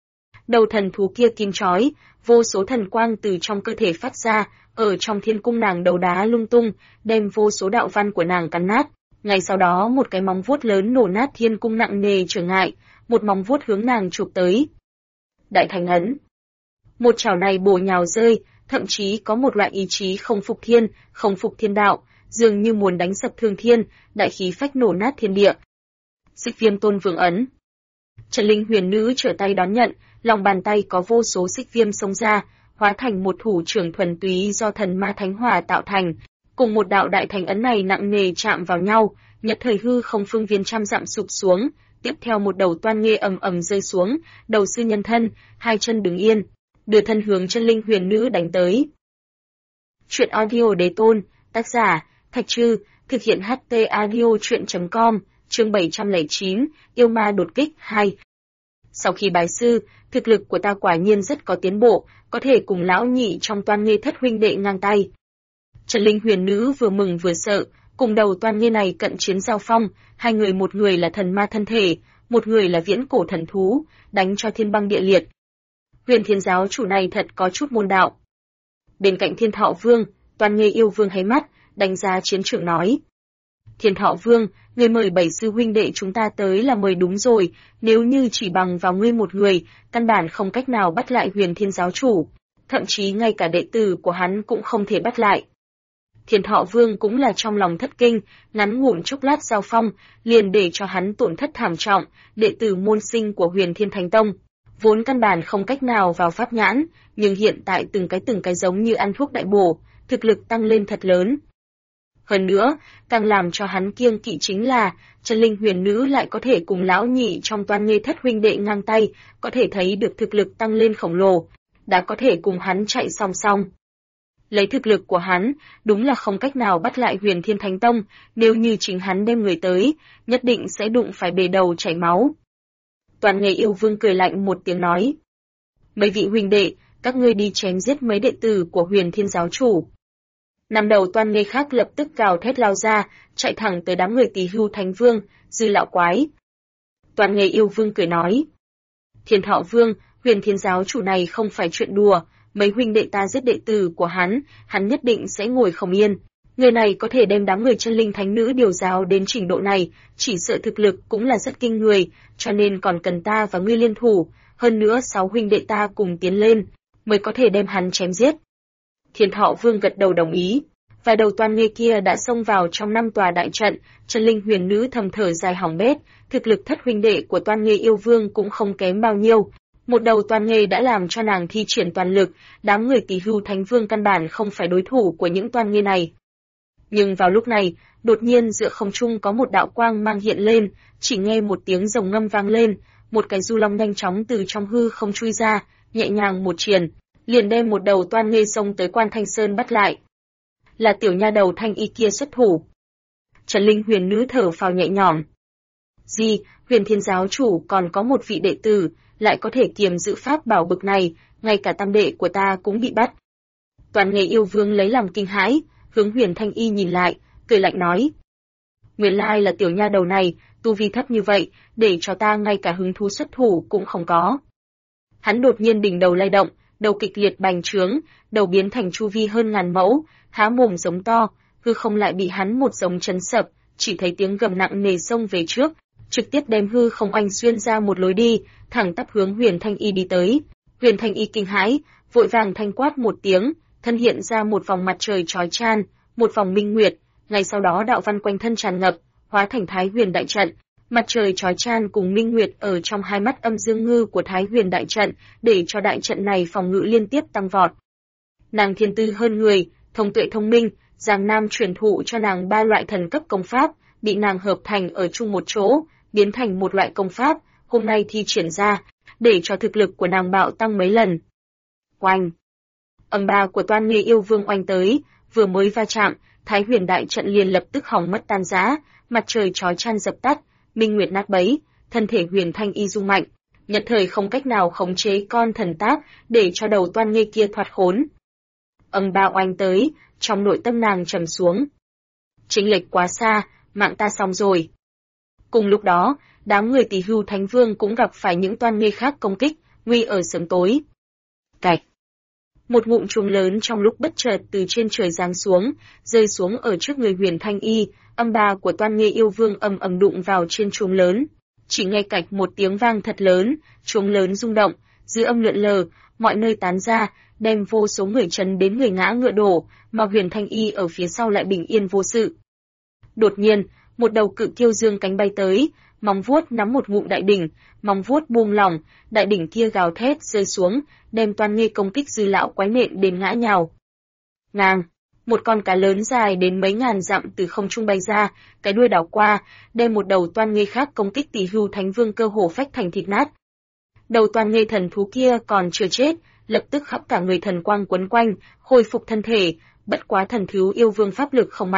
Đầu thần thú kia kim chói, vô số thần quang từ trong cơ thể phát ra, ở trong thiên cung nàng đầu đá lung tung, đem vô số đạo văn của nàng cắn nát. Ngay sau đó một cái móng vuốt lớn nổ nát thiên cung nặng nề trở ngại, một móng vuốt hướng nàng chụp tới. Đại Thành Ấn. Một chảo này bổ nhào rơi, thậm chí có một loại ý chí không phục thiên đạo, dường như muốn đánh sập thương thiên, đại khí phách nổ nát thiên địa. Xích Viêm Tôn Vương Ấn. Chân Linh huyền nữ trở tay đón nhận, lòng bàn tay có vô số xích viêm xông ra, hóa thành một thủ trưởng thuần túy do thần ma thánh hỏa tạo thành. Cùng một đạo đại thành ấn này nặng nề chạm vào nhau, nhất thời hư không phương viên trăm dặm sụp xuống, tiếp theo một đầu Toan Nghê ầm ầm rơi xuống, đầu sư nhân thân, hai chân đứng yên, đưa thân hướng Chân Linh huyền nữ đánh tới. Chuyện audio Đế Tôn, tác giả Thạch Trư, Thực hiện HT Audio truyện.com, chương 709, Yêu ma đột kích 2. Sau khi bái sư, thực lực của ta quả nhiên rất có tiến bộ, có thể cùng lão nhị trong Toan Nghê thất huynh đệ ngang tay. Trần Linh Huyền Nữ vừa mừng vừa sợ, cùng đầu Toan Nghê này cận chiến giao phong, hai người, một người là thần ma thân thể, một người là viễn cổ thần thú, đánh cho thiên băng địa liệt. Huyền Thiên giáo chủ này thật có chút môn đạo. Bên cạnh Thiên Thọ Vương, Toan Nghê yêu vương háy mắt, đánh giá chiến trường nói: Thiên Thọ Vương, ngươi mời 7 sư huynh đệ chúng ta tới là mời đúng rồi, nếu như chỉ bằng vào ngươi một người, căn bản không cách nào bắt lại Huyền Thiên giáo chủ, thậm chí ngay cả đệ tử của hắn cũng không thể bắt lại. Thiên Thọ Vương cũng là trong lòng thất kinh, ngắn ngủn chốc lát giao phong, liền để cho hắn tổn thất thảm trọng, đệ tử môn sinh của Huyền Thiên Thánh Tông, vốn căn bản không cách nào vào pháp nhãn, nhưng hiện tại từng cái giống như ăn thuốc đại bổ, thực lực tăng lên thật lớn. Hơn nữa, càng làm cho hắn kiêng kỵ chính là, Trần Linh Huyền Nữ lại có thể cùng lão nhị trong Toan Nghê thất huynh đệ ngang tay, có thể thấy được thực lực tăng lên khổng lồ, đã có thể cùng hắn chạy song song. Lấy thực lực của hắn, đúng là không cách nào bắt lại Huyền Thiên Thánh Tông, nếu như chính hắn đem người tới, nhất định sẽ đụng phải bể đầu chảy máu. Toan Nghê yêu vương cười lạnh một tiếng nói: Mấy vị huynh đệ, các ngươi đi chém giết mấy đệ tử của Huyền Thiên giáo chủ. Năm đầu Toan Nghê khác lập tức gào thét lao ra, chạy thẳng tới đám người Tỳ Hưu Thánh Vương, Dư Lão Quái. Toan Nghê yêu vương cười nói: Thiên Thọ Vương, Huyền Thiên giáo chủ này không phải chuyện đùa, mấy huynh đệ ta giết đệ tử của hắn nhất định sẽ ngồi không yên. Người này có thể đem đám người chân linh thánh nữ điều giáo đến trình độ này, chỉ sợ thực lực cũng là rất kinh người, cho nên còn cần ta và ngươi liên thủ, hơn nữa 6 huynh đệ ta cùng tiến lên, mới có thể đem hắn chém giết. Thiên Thọ Vương gật đầu đồng ý, và đầu Toan Nghê kia đã xông vào trong 5 tòa đại trận, Trần Linh Huyền Nữ thầm thở dài hỏng bét, thực lực thất huynh đệ của Toan Nghê yêu vương cũng không kém bao nhiêu. Một đầu Toan Nghê đã làm cho nàng thi triển toàn lực, đám người Tỳ Hưu Thánh Vương căn bản không phải đối thủ của những Toan Nghê này. Nhưng vào lúc này, đột nhiên giữa không trung có một đạo quang mang hiện lên, chỉ nghe một tiếng rồng ngâm vang lên, một cái du long nhanh chóng từ trong hư không chui ra, nhẹ nhàng một chuyền, liền đem một đầu Toan Nghê xông tới Quan Thanh Sơn bắt lại. Là tiểu nha đầu Thanh Y kia xuất thủ. Trần Linh Huyền Nữ thở phào nhẹ nhõm. Gì, Huyền Thiên giáo chủ còn có một vị đệ tử, lại có thể kiềm giữ pháp bảo bực này, ngay cả tam đệ của ta cũng bị bắt. Toan Nghê yêu vương lấy làm kinh hãi, hướng Huyền Thanh Y nhìn lại, cười lạnh nói: Nguyên lai là tiểu nha đầu này, tu vi thấp như vậy, để cho ta ngay cả hứng thú xuất thủ cũng không có. Hắn đột nhiên đỉnh đầu lay động, đầu kịch liệt bành trướng, đầu biến thành chu vi hơn ngàn mẫu, há mồm giống to, hư không lại bị hắn một giống chấn sập, chỉ thấy tiếng gầm nặng nề xông về trước, trực tiếp đem hư không oanh xuyên ra một lối đi, thẳng tắp hướng Huyền Thanh Y đi tới. Huyền Thanh Y kinh hãi, vội vàng thanh quát một tiếng, thân hiện ra một vòng mặt trời chói chan, một vòng minh nguyệt, ngay sau đó đạo văn quanh thân tràn ngập, hóa thành Thái Huyền đại trận. Mặt trời chói chan cùng minh nguyệt ở trong hai mắt âm dương ngư của Thái Huyền đại trận, để cho đại trận này phòng ngự liên tiếp tăng vọt. Nàng thiên tư hơn người, thông tuệ thông minh, Giang Nam truyền thụ cho nàng 3 loại thần cấp công pháp, bị nàng hợp thành ở chung một chỗ, biến thành một loại công pháp, hôm nay thi triển ra, để cho thực lực của nàng bạo tăng mấy lần. Oanh! Âm ba của Toan Nghê yêu vương oanh tới, vừa mới va chạm, Thái Huyền đại trận liền lập tức hỏng mất tan rã, mặt trời chói chan dập tắt, minh nguyệt nát bấy, thân thể Huyền Thanh Y rung mạnh, nhất thời không cách nào khống chế con thần tác, để cho đầu Toan Nghê kia thoát khốn. Âm ba oanh tới, trong nội tâm nàng trầm xuống. Chênh lệch quá xa, mạng ta xong rồi. Cùng lúc đó, đám người Tỳ Hưu Thánh Vương cũng gặp phải những Toan Nghê khác công kích, nguy ở sớm tối. Cạch. Một ngụm chuông lớn trong lúc bất chợt từ trên trời giáng xuống, rơi xuống ở trước người Huyền Thanh Y, âm ba của Toan Nghê yêu vương ầm ầm đụng vào trên chuông lớn. Chỉ nghe cạch một tiếng vang thật lớn, chuông lớn rung động, dư âm lượn lờ, mọi nơi tán ra, đem vô số người chấn đến người ngã ngựa đổ, mà Huyền Thanh Y ở phía sau lại bình yên vô sự. Đột nhiên, một đầu cự kiêu dương cánh bay tới, móng vuốt nắm một ngụm đại đỉnh, móng vuốt buông lỏng, đại đỉnh kia gào thét rơi xuống, đem Toan Nghê công kích Dư Lão Quái nện đến ngã nhào. Ngang, một con cá lớn dài đến mấy ngàn dặm từ không trung bay ra, cái đuôi đảo qua, đem một đầu Toan Nghê khác công kích Tỳ Hưu Thánh Vương cơ hồ phách thành thịt nát. Đầu Toan Nghê thần thú kia còn chưa chết, lập tức khắp cả người thần quang quấn quanh, khôi phục thân thể, bất quá thần thú yêu vương pháp lực không mạnh,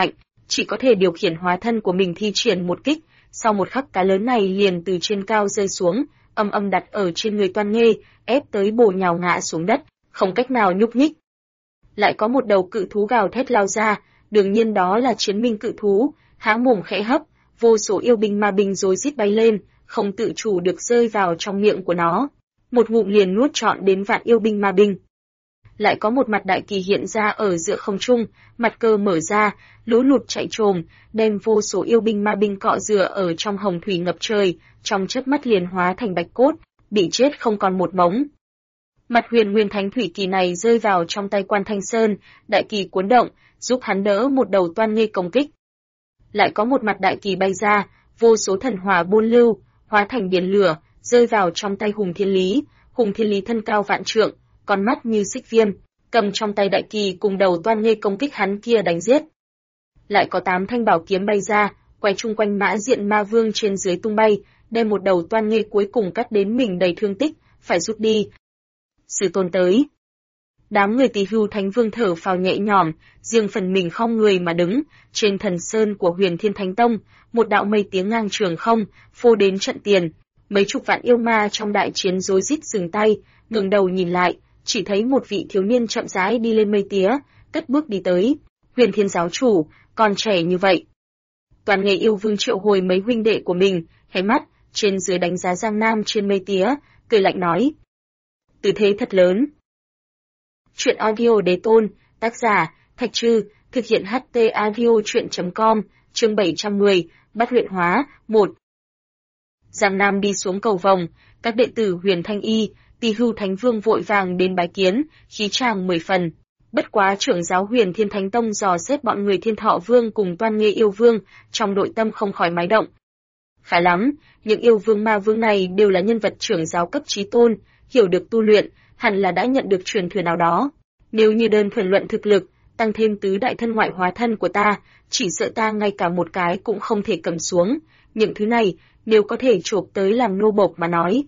chỉ có thể điều khiển hóa thân của mình thi triển một kích. Sau một khắc cá lớn này liền từ trên cao rơi xuống, âm âm đặt ở trên người Toan Nghê, ép tới bổ nhào ngã xuống đất, không cách nào nhúc nhích. Lại có một đầu cự thú gào thét lao ra, đương nhiên đó là chiến minh cự thú, há mồm khẽ hấp, vô số yêu binh ma binh rối rít bay lên, không tự chủ được rơi vào trong miệng của nó. Một ngụm liền nuốt trọn đến vạn yêu binh ma binh. Lại có một mặt đại kỳ hiện ra ở giữa không trung, mặt cơ mở ra, lũ lụt chạy trồm, đem vô số yêu binh ma binh cọ rửa ở trong hồng thủy ngập trời, trong chớp mắt liền hóa thành bạch cốt, bị chết không còn một mống. Mặt huyền nguyên thánh thủy kỳ này rơi vào trong tay Quan Thanh Sơn, đại kỳ cuốn động, giúp hắn đỡ một đầu Toan Nghê công kích. Lại có một mặt đại kỳ bay ra, vô số thần hỏa buôn lưu, hóa thành biển lửa, rơi vào trong tay Hùng Thiên Lý. Hùng Thiên Lý thân cao vạn trượng, con mắt như xích viêm, cầm trong tay đại kỳ cùng đầu Toan Nghê công kích hắn kia đánh giết. Lại có 8 thanh bảo kiếm bay ra, quay chung quanh Mã Diện Ma Vương trên dưới tung bay, đem một đầu Toan Nghê cuối cùng cắt đến mình đầy thương tích, phải rút đi. Sư tôn tới. Đám người Tỳ Hưu Thánh Vương thở phào nhẹ nhõm, riêng phần mình khom người mà đứng, trên thần sơn của Huyền Thiên Thánh Tông, một đạo mây tiếng ngang trường không, phô đến trận tiền. Mấy chục vạn yêu ma trong đại chiến rối rít dừng tay, ngẩng đầu nhìn lại, chỉ thấy một vị thiếu niên chậm rãi đi lên mây tía, cất bước đi tới. Huyền Thiên giáo chủ, còn trẻ như vậy. Toan Nghê yêu vương triệu hồi mấy huynh đệ của mình, hé mắt, trên dưới đánh giá Giang Nam trên mây tía, cười lạnh nói. Tư thế thật lớn. Chuyện audio đế tôn, tác giả, Thạch Trư, thực hiện HT audio chuyện.com, chương 710, bắt luyện hóa, 1. Giang Nam đi xuống cầu vòng, các đệ tử Huyền Thanh Y, Tỳ Hưu Thánh Vương vội vàng đến bái kiến, khí tràng 10 phần. Bất quá trưởng giáo Huyền Thiên Thánh Tông dò xét bọn người Thiên Thọ Vương cùng Toan Nghê yêu vương, trong nội tâm không khỏi mái động. Phải lắm, những yêu vương ma vương này đều là nhân vật trưởng giáo cấp chí tôn, hiểu được tu luyện, hẳn là đã nhận được truyền thừa nào đó. Nếu như đơn thuần luận thực lực, tăng thêm tứ đại thân ngoại hóa thân của ta, chỉ sợ ta ngay cả một cái cũng không thể cầm xuống. Những thứ này, nếu có thể chộp tới làm nô bộc mà nói.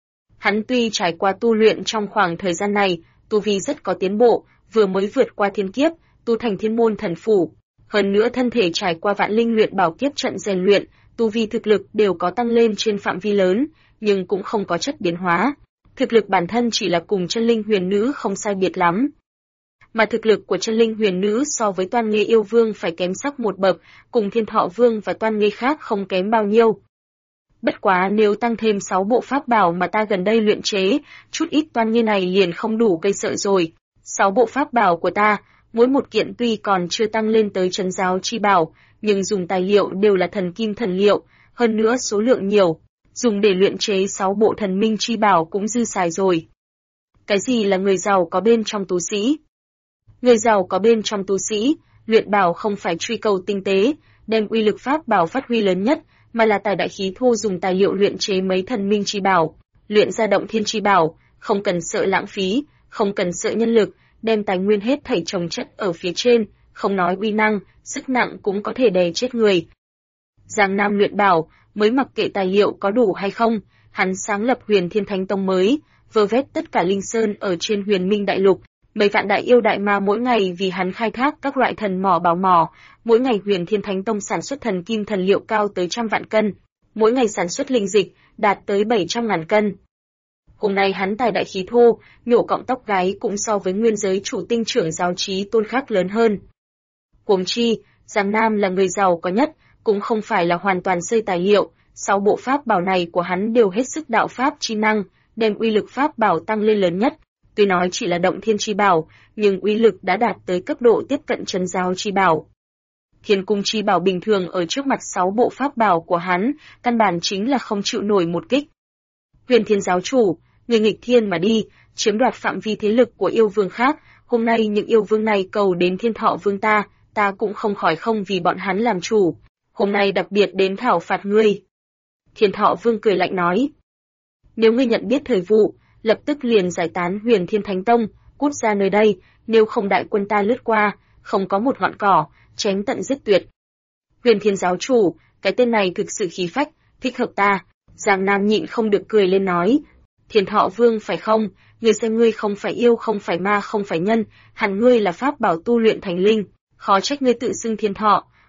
Hắn tuy trải qua tu luyện trong khoảng thời gian này, tu vi rất có tiến bộ, vừa mới vượt qua thiên kiếp, tu thành thiên môn thần phủ. Hơn nữa thân thể trải qua vạn linh luyện bảo kiếp trận rèn luyện, tu vi thực lực đều có tăng lên trên phạm vi lớn, nhưng cũng không có chất biến hóa. Thực lực bản thân chỉ là cùng chân linh huyền nữ không sai biệt lắm. Mà thực lực của chân linh huyền nữ so với Toan Nghê yêu vương phải kém sắc một bậc, cùng Thiên Thọ Vương và Toan Nghê khác không kém bao nhiêu. Bất quá nếu tăng thêm 6 bộ pháp bảo mà ta gần đây luyện chế, chút ít Toan Nghê này liền không đủ gây sợ rồi. 6 bộ pháp bảo của ta, mỗi một kiện tuy còn chưa tăng lên tới trấn giáo chi bảo, nhưng dùng tài liệu đều là thần kim thần liệu, hơn nữa số lượng nhiều. Dùng để luyện chế 6 bộ thần minh chi bảo cũng dư xài rồi. Cái gì là người giàu có bên trong tu sĩ? Người giàu có bên trong tu sĩ, luyện bảo không phải truy cầu tinh tế, đem uy lực pháp bảo phát huy lớn nhất, mà là tài đại khí thô dùng tài liệu luyện chế mấy thần minh chi bảo, luyện ra động thiên chi bảo, không cần sợ lãng phí, không cần sợ nhân lực, đem tài nguyên hết thảy trồng chất ở phía trên, không nói uy năng, sức nặng cũng có thể đè chết người. Giang Nam luyện bảo, mới mặc kệ tài liệu có đủ hay không, hắn sáng lập Huyền Thiên Thánh Tông mới, vơ vét tất cả linh sơn ở trên Huyền Minh Đại Lục, mấy vạn đại yêu đại ma mỗi ngày vì hắn khai thác các loại thần mỏ bảo mỏ, mỗi ngày Huyền Thiên Thánh Tông sản xuất thần kim thần liệu cao tới 100 vạn cân, mỗi ngày sản xuất linh dịch đạt tới 700.000 cân. Hôm nay hắn tài đại khí thô, nhổ cọng tóc gáy cũng so với nguyên giới chủ tinh trưởng giáo trí tôn khác lớn hơn. Huống chi, Giang Nam là người giàu có nhất, cũng không phải là hoàn toàn xây tài liệu, 6 bộ pháp bảo này của hắn đều hết sức đạo pháp chi năng, đem uy lực pháp bảo tăng lên lớn nhất. Tuy nói chỉ là động thiên chi bảo, nhưng uy lực đã đạt tới cấp độ tiếp cận trấn giáo chi bảo. Thiên cung chi bảo bình thường ở trước mặt 6 bộ pháp bảo của hắn, căn bản chính là không chịu nổi một kích. Huyền Thiên giáo chủ, người nghịch thiên mà đi, chiếm đoạt phạm vi thế lực của yêu vương khác, hôm nay những yêu vương này cầu đến Thiên Thọ Vương ta cũng không khỏi không vì bọn hắn làm chủ. Hôm nay đặc biệt đến thảo phạt ngươi. Thiên Thọ Vương cười lạnh nói. Nếu ngươi nhận biết thời vụ, lập tức liền giải tán Huyền Thiên Thánh Tông, cút ra nơi đây, nếu không đại quân ta lướt qua, không có một ngọn cỏ, chém tận giết tuyệt. Huyền Thiên giáo chủ, cái tên này thực sự khí phách, thích hợp ta. Giang Nam nhịn không được cười lên nói. Thiên Thọ Vương phải không, người xem ngươi không phải yêu không phải ma không phải nhân, hẳn ngươi là pháp bảo tu luyện thành linh, khó trách ngươi tự xưng Thiên Thọ.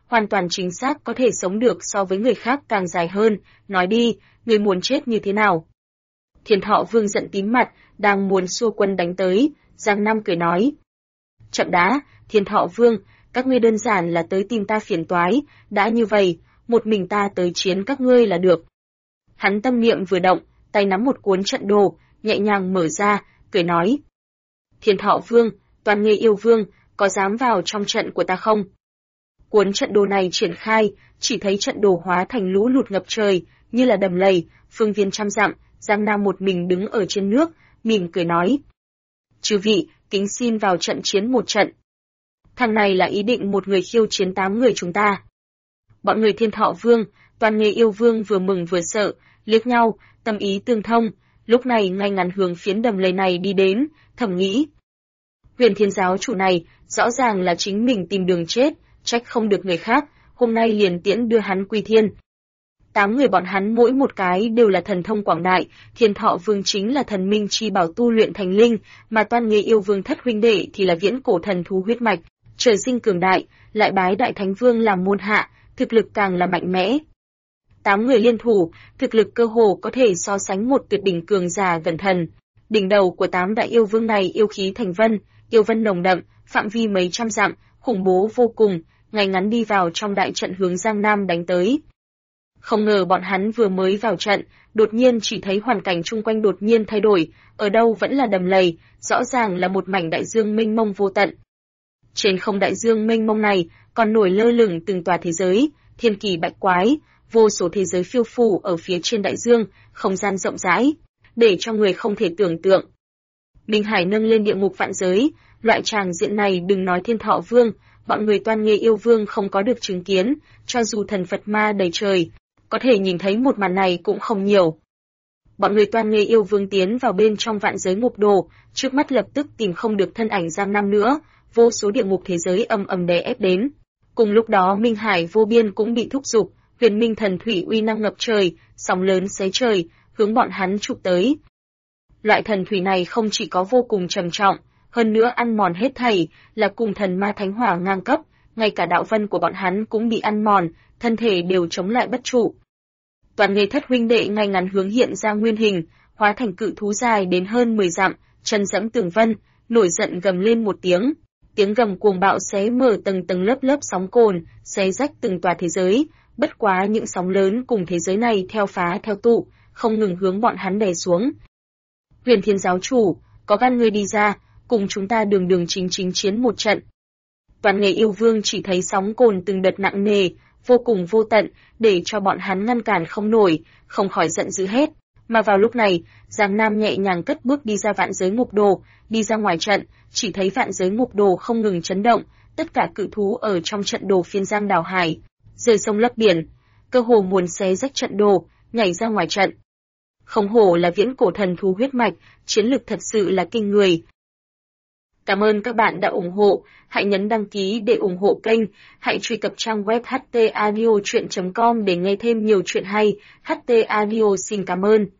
hoàn toàn chính xác có thể sống được so với người khác càng dài hơn, nói đi, người muốn chết như thế nào? Thiên Thọ Vương giận tím mặt, đang muốn xua quân đánh tới, Giang Nam cười nói. Chậm đã, Thiên Thọ Vương, các ngươi đơn giản là tới tìm ta phiền toái, đã như vậy, một mình ta tới chiến các ngươi là được. Hắn tâm niệm vừa động, tay nắm một cuốn trận đồ, nhẹ nhàng mở ra, cười nói. Thiên Thọ Vương, Toàn Nghê Yêu Vương, có dám vào trong trận của ta không? Cuốn trận đồ này triển khai, chỉ thấy trận đồ hóa thành lũ lụt ngập trời, như là đầm lầy, phương viên trăm dặm, Giang Nam một mình đứng ở trên nước, mỉm cười nói. Chư vị, kính xin vào trận chiến một trận. Thằng này là ý định một người khiêu chiến 8 người chúng ta. Bọn người Thiên Thọ Vương, Toàn Nghê Yêu Vương vừa mừng vừa sợ, liếc nhau, tâm ý tương thông, lúc này ngay ngắn hướng phiến đầm lầy này đi đến, thầm nghĩ. Huyền Thiên giáo chủ này, rõ ràng là chính mình tìm đường chết, trách không được người khác, hôm nay liền tiễn đưa hắn quy thiên. 8 người bọn hắn mỗi một cái đều là thần thông quảng đại, Thiên Thọ Vương chính là thần minh chi bảo tu luyện thành linh, mà Toàn Nghê Yêu Vương thất huynh đệ thì là viễn cổ thần thú huyết mạch, trời sinh cường đại, lại bái Đại Thánh Vương làm môn hạ, thực lực càng là mạnh mẽ. 8 người liên thủ, thực lực cơ hồ có thể so sánh một tuyệt đỉnh cường giả gần thần. Đỉnh đầu của 8 đại yêu vương này yêu khí thành vân, yêu vân nồng đậm, phạm vi mấy trăm dặm, khủng bố vô cùng, ngay ngắn đi vào trong đại trận hướng Giang Nam đánh tới. Không ngờ bọn hắn vừa mới vào trận, đột nhiên chỉ thấy hoàn cảnh chung quanh đột nhiên thay đổi, ở đâu vẫn là đầm lầy, rõ ràng là một mảnh đại dương mênh mông vô tận. Trên không đại dương mênh mông này, còn nổi lơ lửng từng tòa thế giới, thiên kỳ bạch quái, vô số thế giới phiêu phù ở phía trên đại dương, không gian rộng rãi, để cho người không thể tưởng tượng. Minh Hải nâng lên địa ngục vạn giới, loại tràng diện này đừng nói Thiên Thọ Vương, bọn người Toàn Nghê Yêu Vương không có được chứng kiến, cho dù thần Phật ma đầy trời, có thể nhìn thấy một màn này cũng không nhiều. Bọn người Toàn Nghê Yêu Vương tiến vào bên trong vạn giới ngục đồ, trước mắt lập tức tìm không được thân ảnh Giang Nam nữa, vô số địa ngục thế giới ầm ầm đè ép đến. Cùng lúc đó Minh Hải vô biên cũng bị thúc giục, Huyền Minh thần thủy uy năng ngập trời, sóng lớn xé trời, hướng bọn hắn chụp tới. Loại thần thủy này không chỉ có vô cùng trầm trọng, hơn nữa ăn mòn hết thảy, là cùng thần ma thánh hỏa ngang cấp, ngay cả đạo vân của bọn hắn cũng bị ăn mòn, thân thể đều chống lại bất trụ. Toàn Nghê thất huynh đệ ngay ngắn hướng hiện ra nguyên hình, hóa thành cự thú dài đến hơn 10 dặm, chân dẫm tường vân, nổi giận gầm lên một tiếng. Tiếng gầm cuồng bạo xé mở tầng tầng lớp lớp sóng cồn, xé rách từng tòa thế giới, bất quá những sóng lớn cùng thế giới này theo phá theo tụ, không ngừng hướng bọn hắn đè xuống. Huyền Thiên giáo chủ, có gan ngươi đi ra, cùng chúng ta đường đường chính chính chiến một trận. Toàn Nghê Yêu Vương chỉ thấy sóng cồn từng đợt nặng nề, vô cùng vô tận, để cho bọn hắn ngăn cản không nổi, không khỏi giận dữ hết. Mà vào lúc này, Giang Nam nhẹ nhàng cất bước đi ra vạn giới ngục đồ, đi ra ngoài trận, chỉ thấy vạn giới ngục đồ không ngừng chấn động, tất cả cự thú ở trong trận đồ phiên giang đảo hải, rời sông lấp biển, cơ hồ muốn xé rách trận đồ, nhảy ra ngoài trận. Không hổ là viễn cổ thần thú huyết mạch, chiến lực thật sự là kinh người. Cảm ơn các bạn đã ủng hộ, hãy nhấn đăng ký để ủng hộ kênh, hãy truy cập trang web htaudio.com để nghe thêm nhiều chuyện hay. HT Audio xin cảm ơn.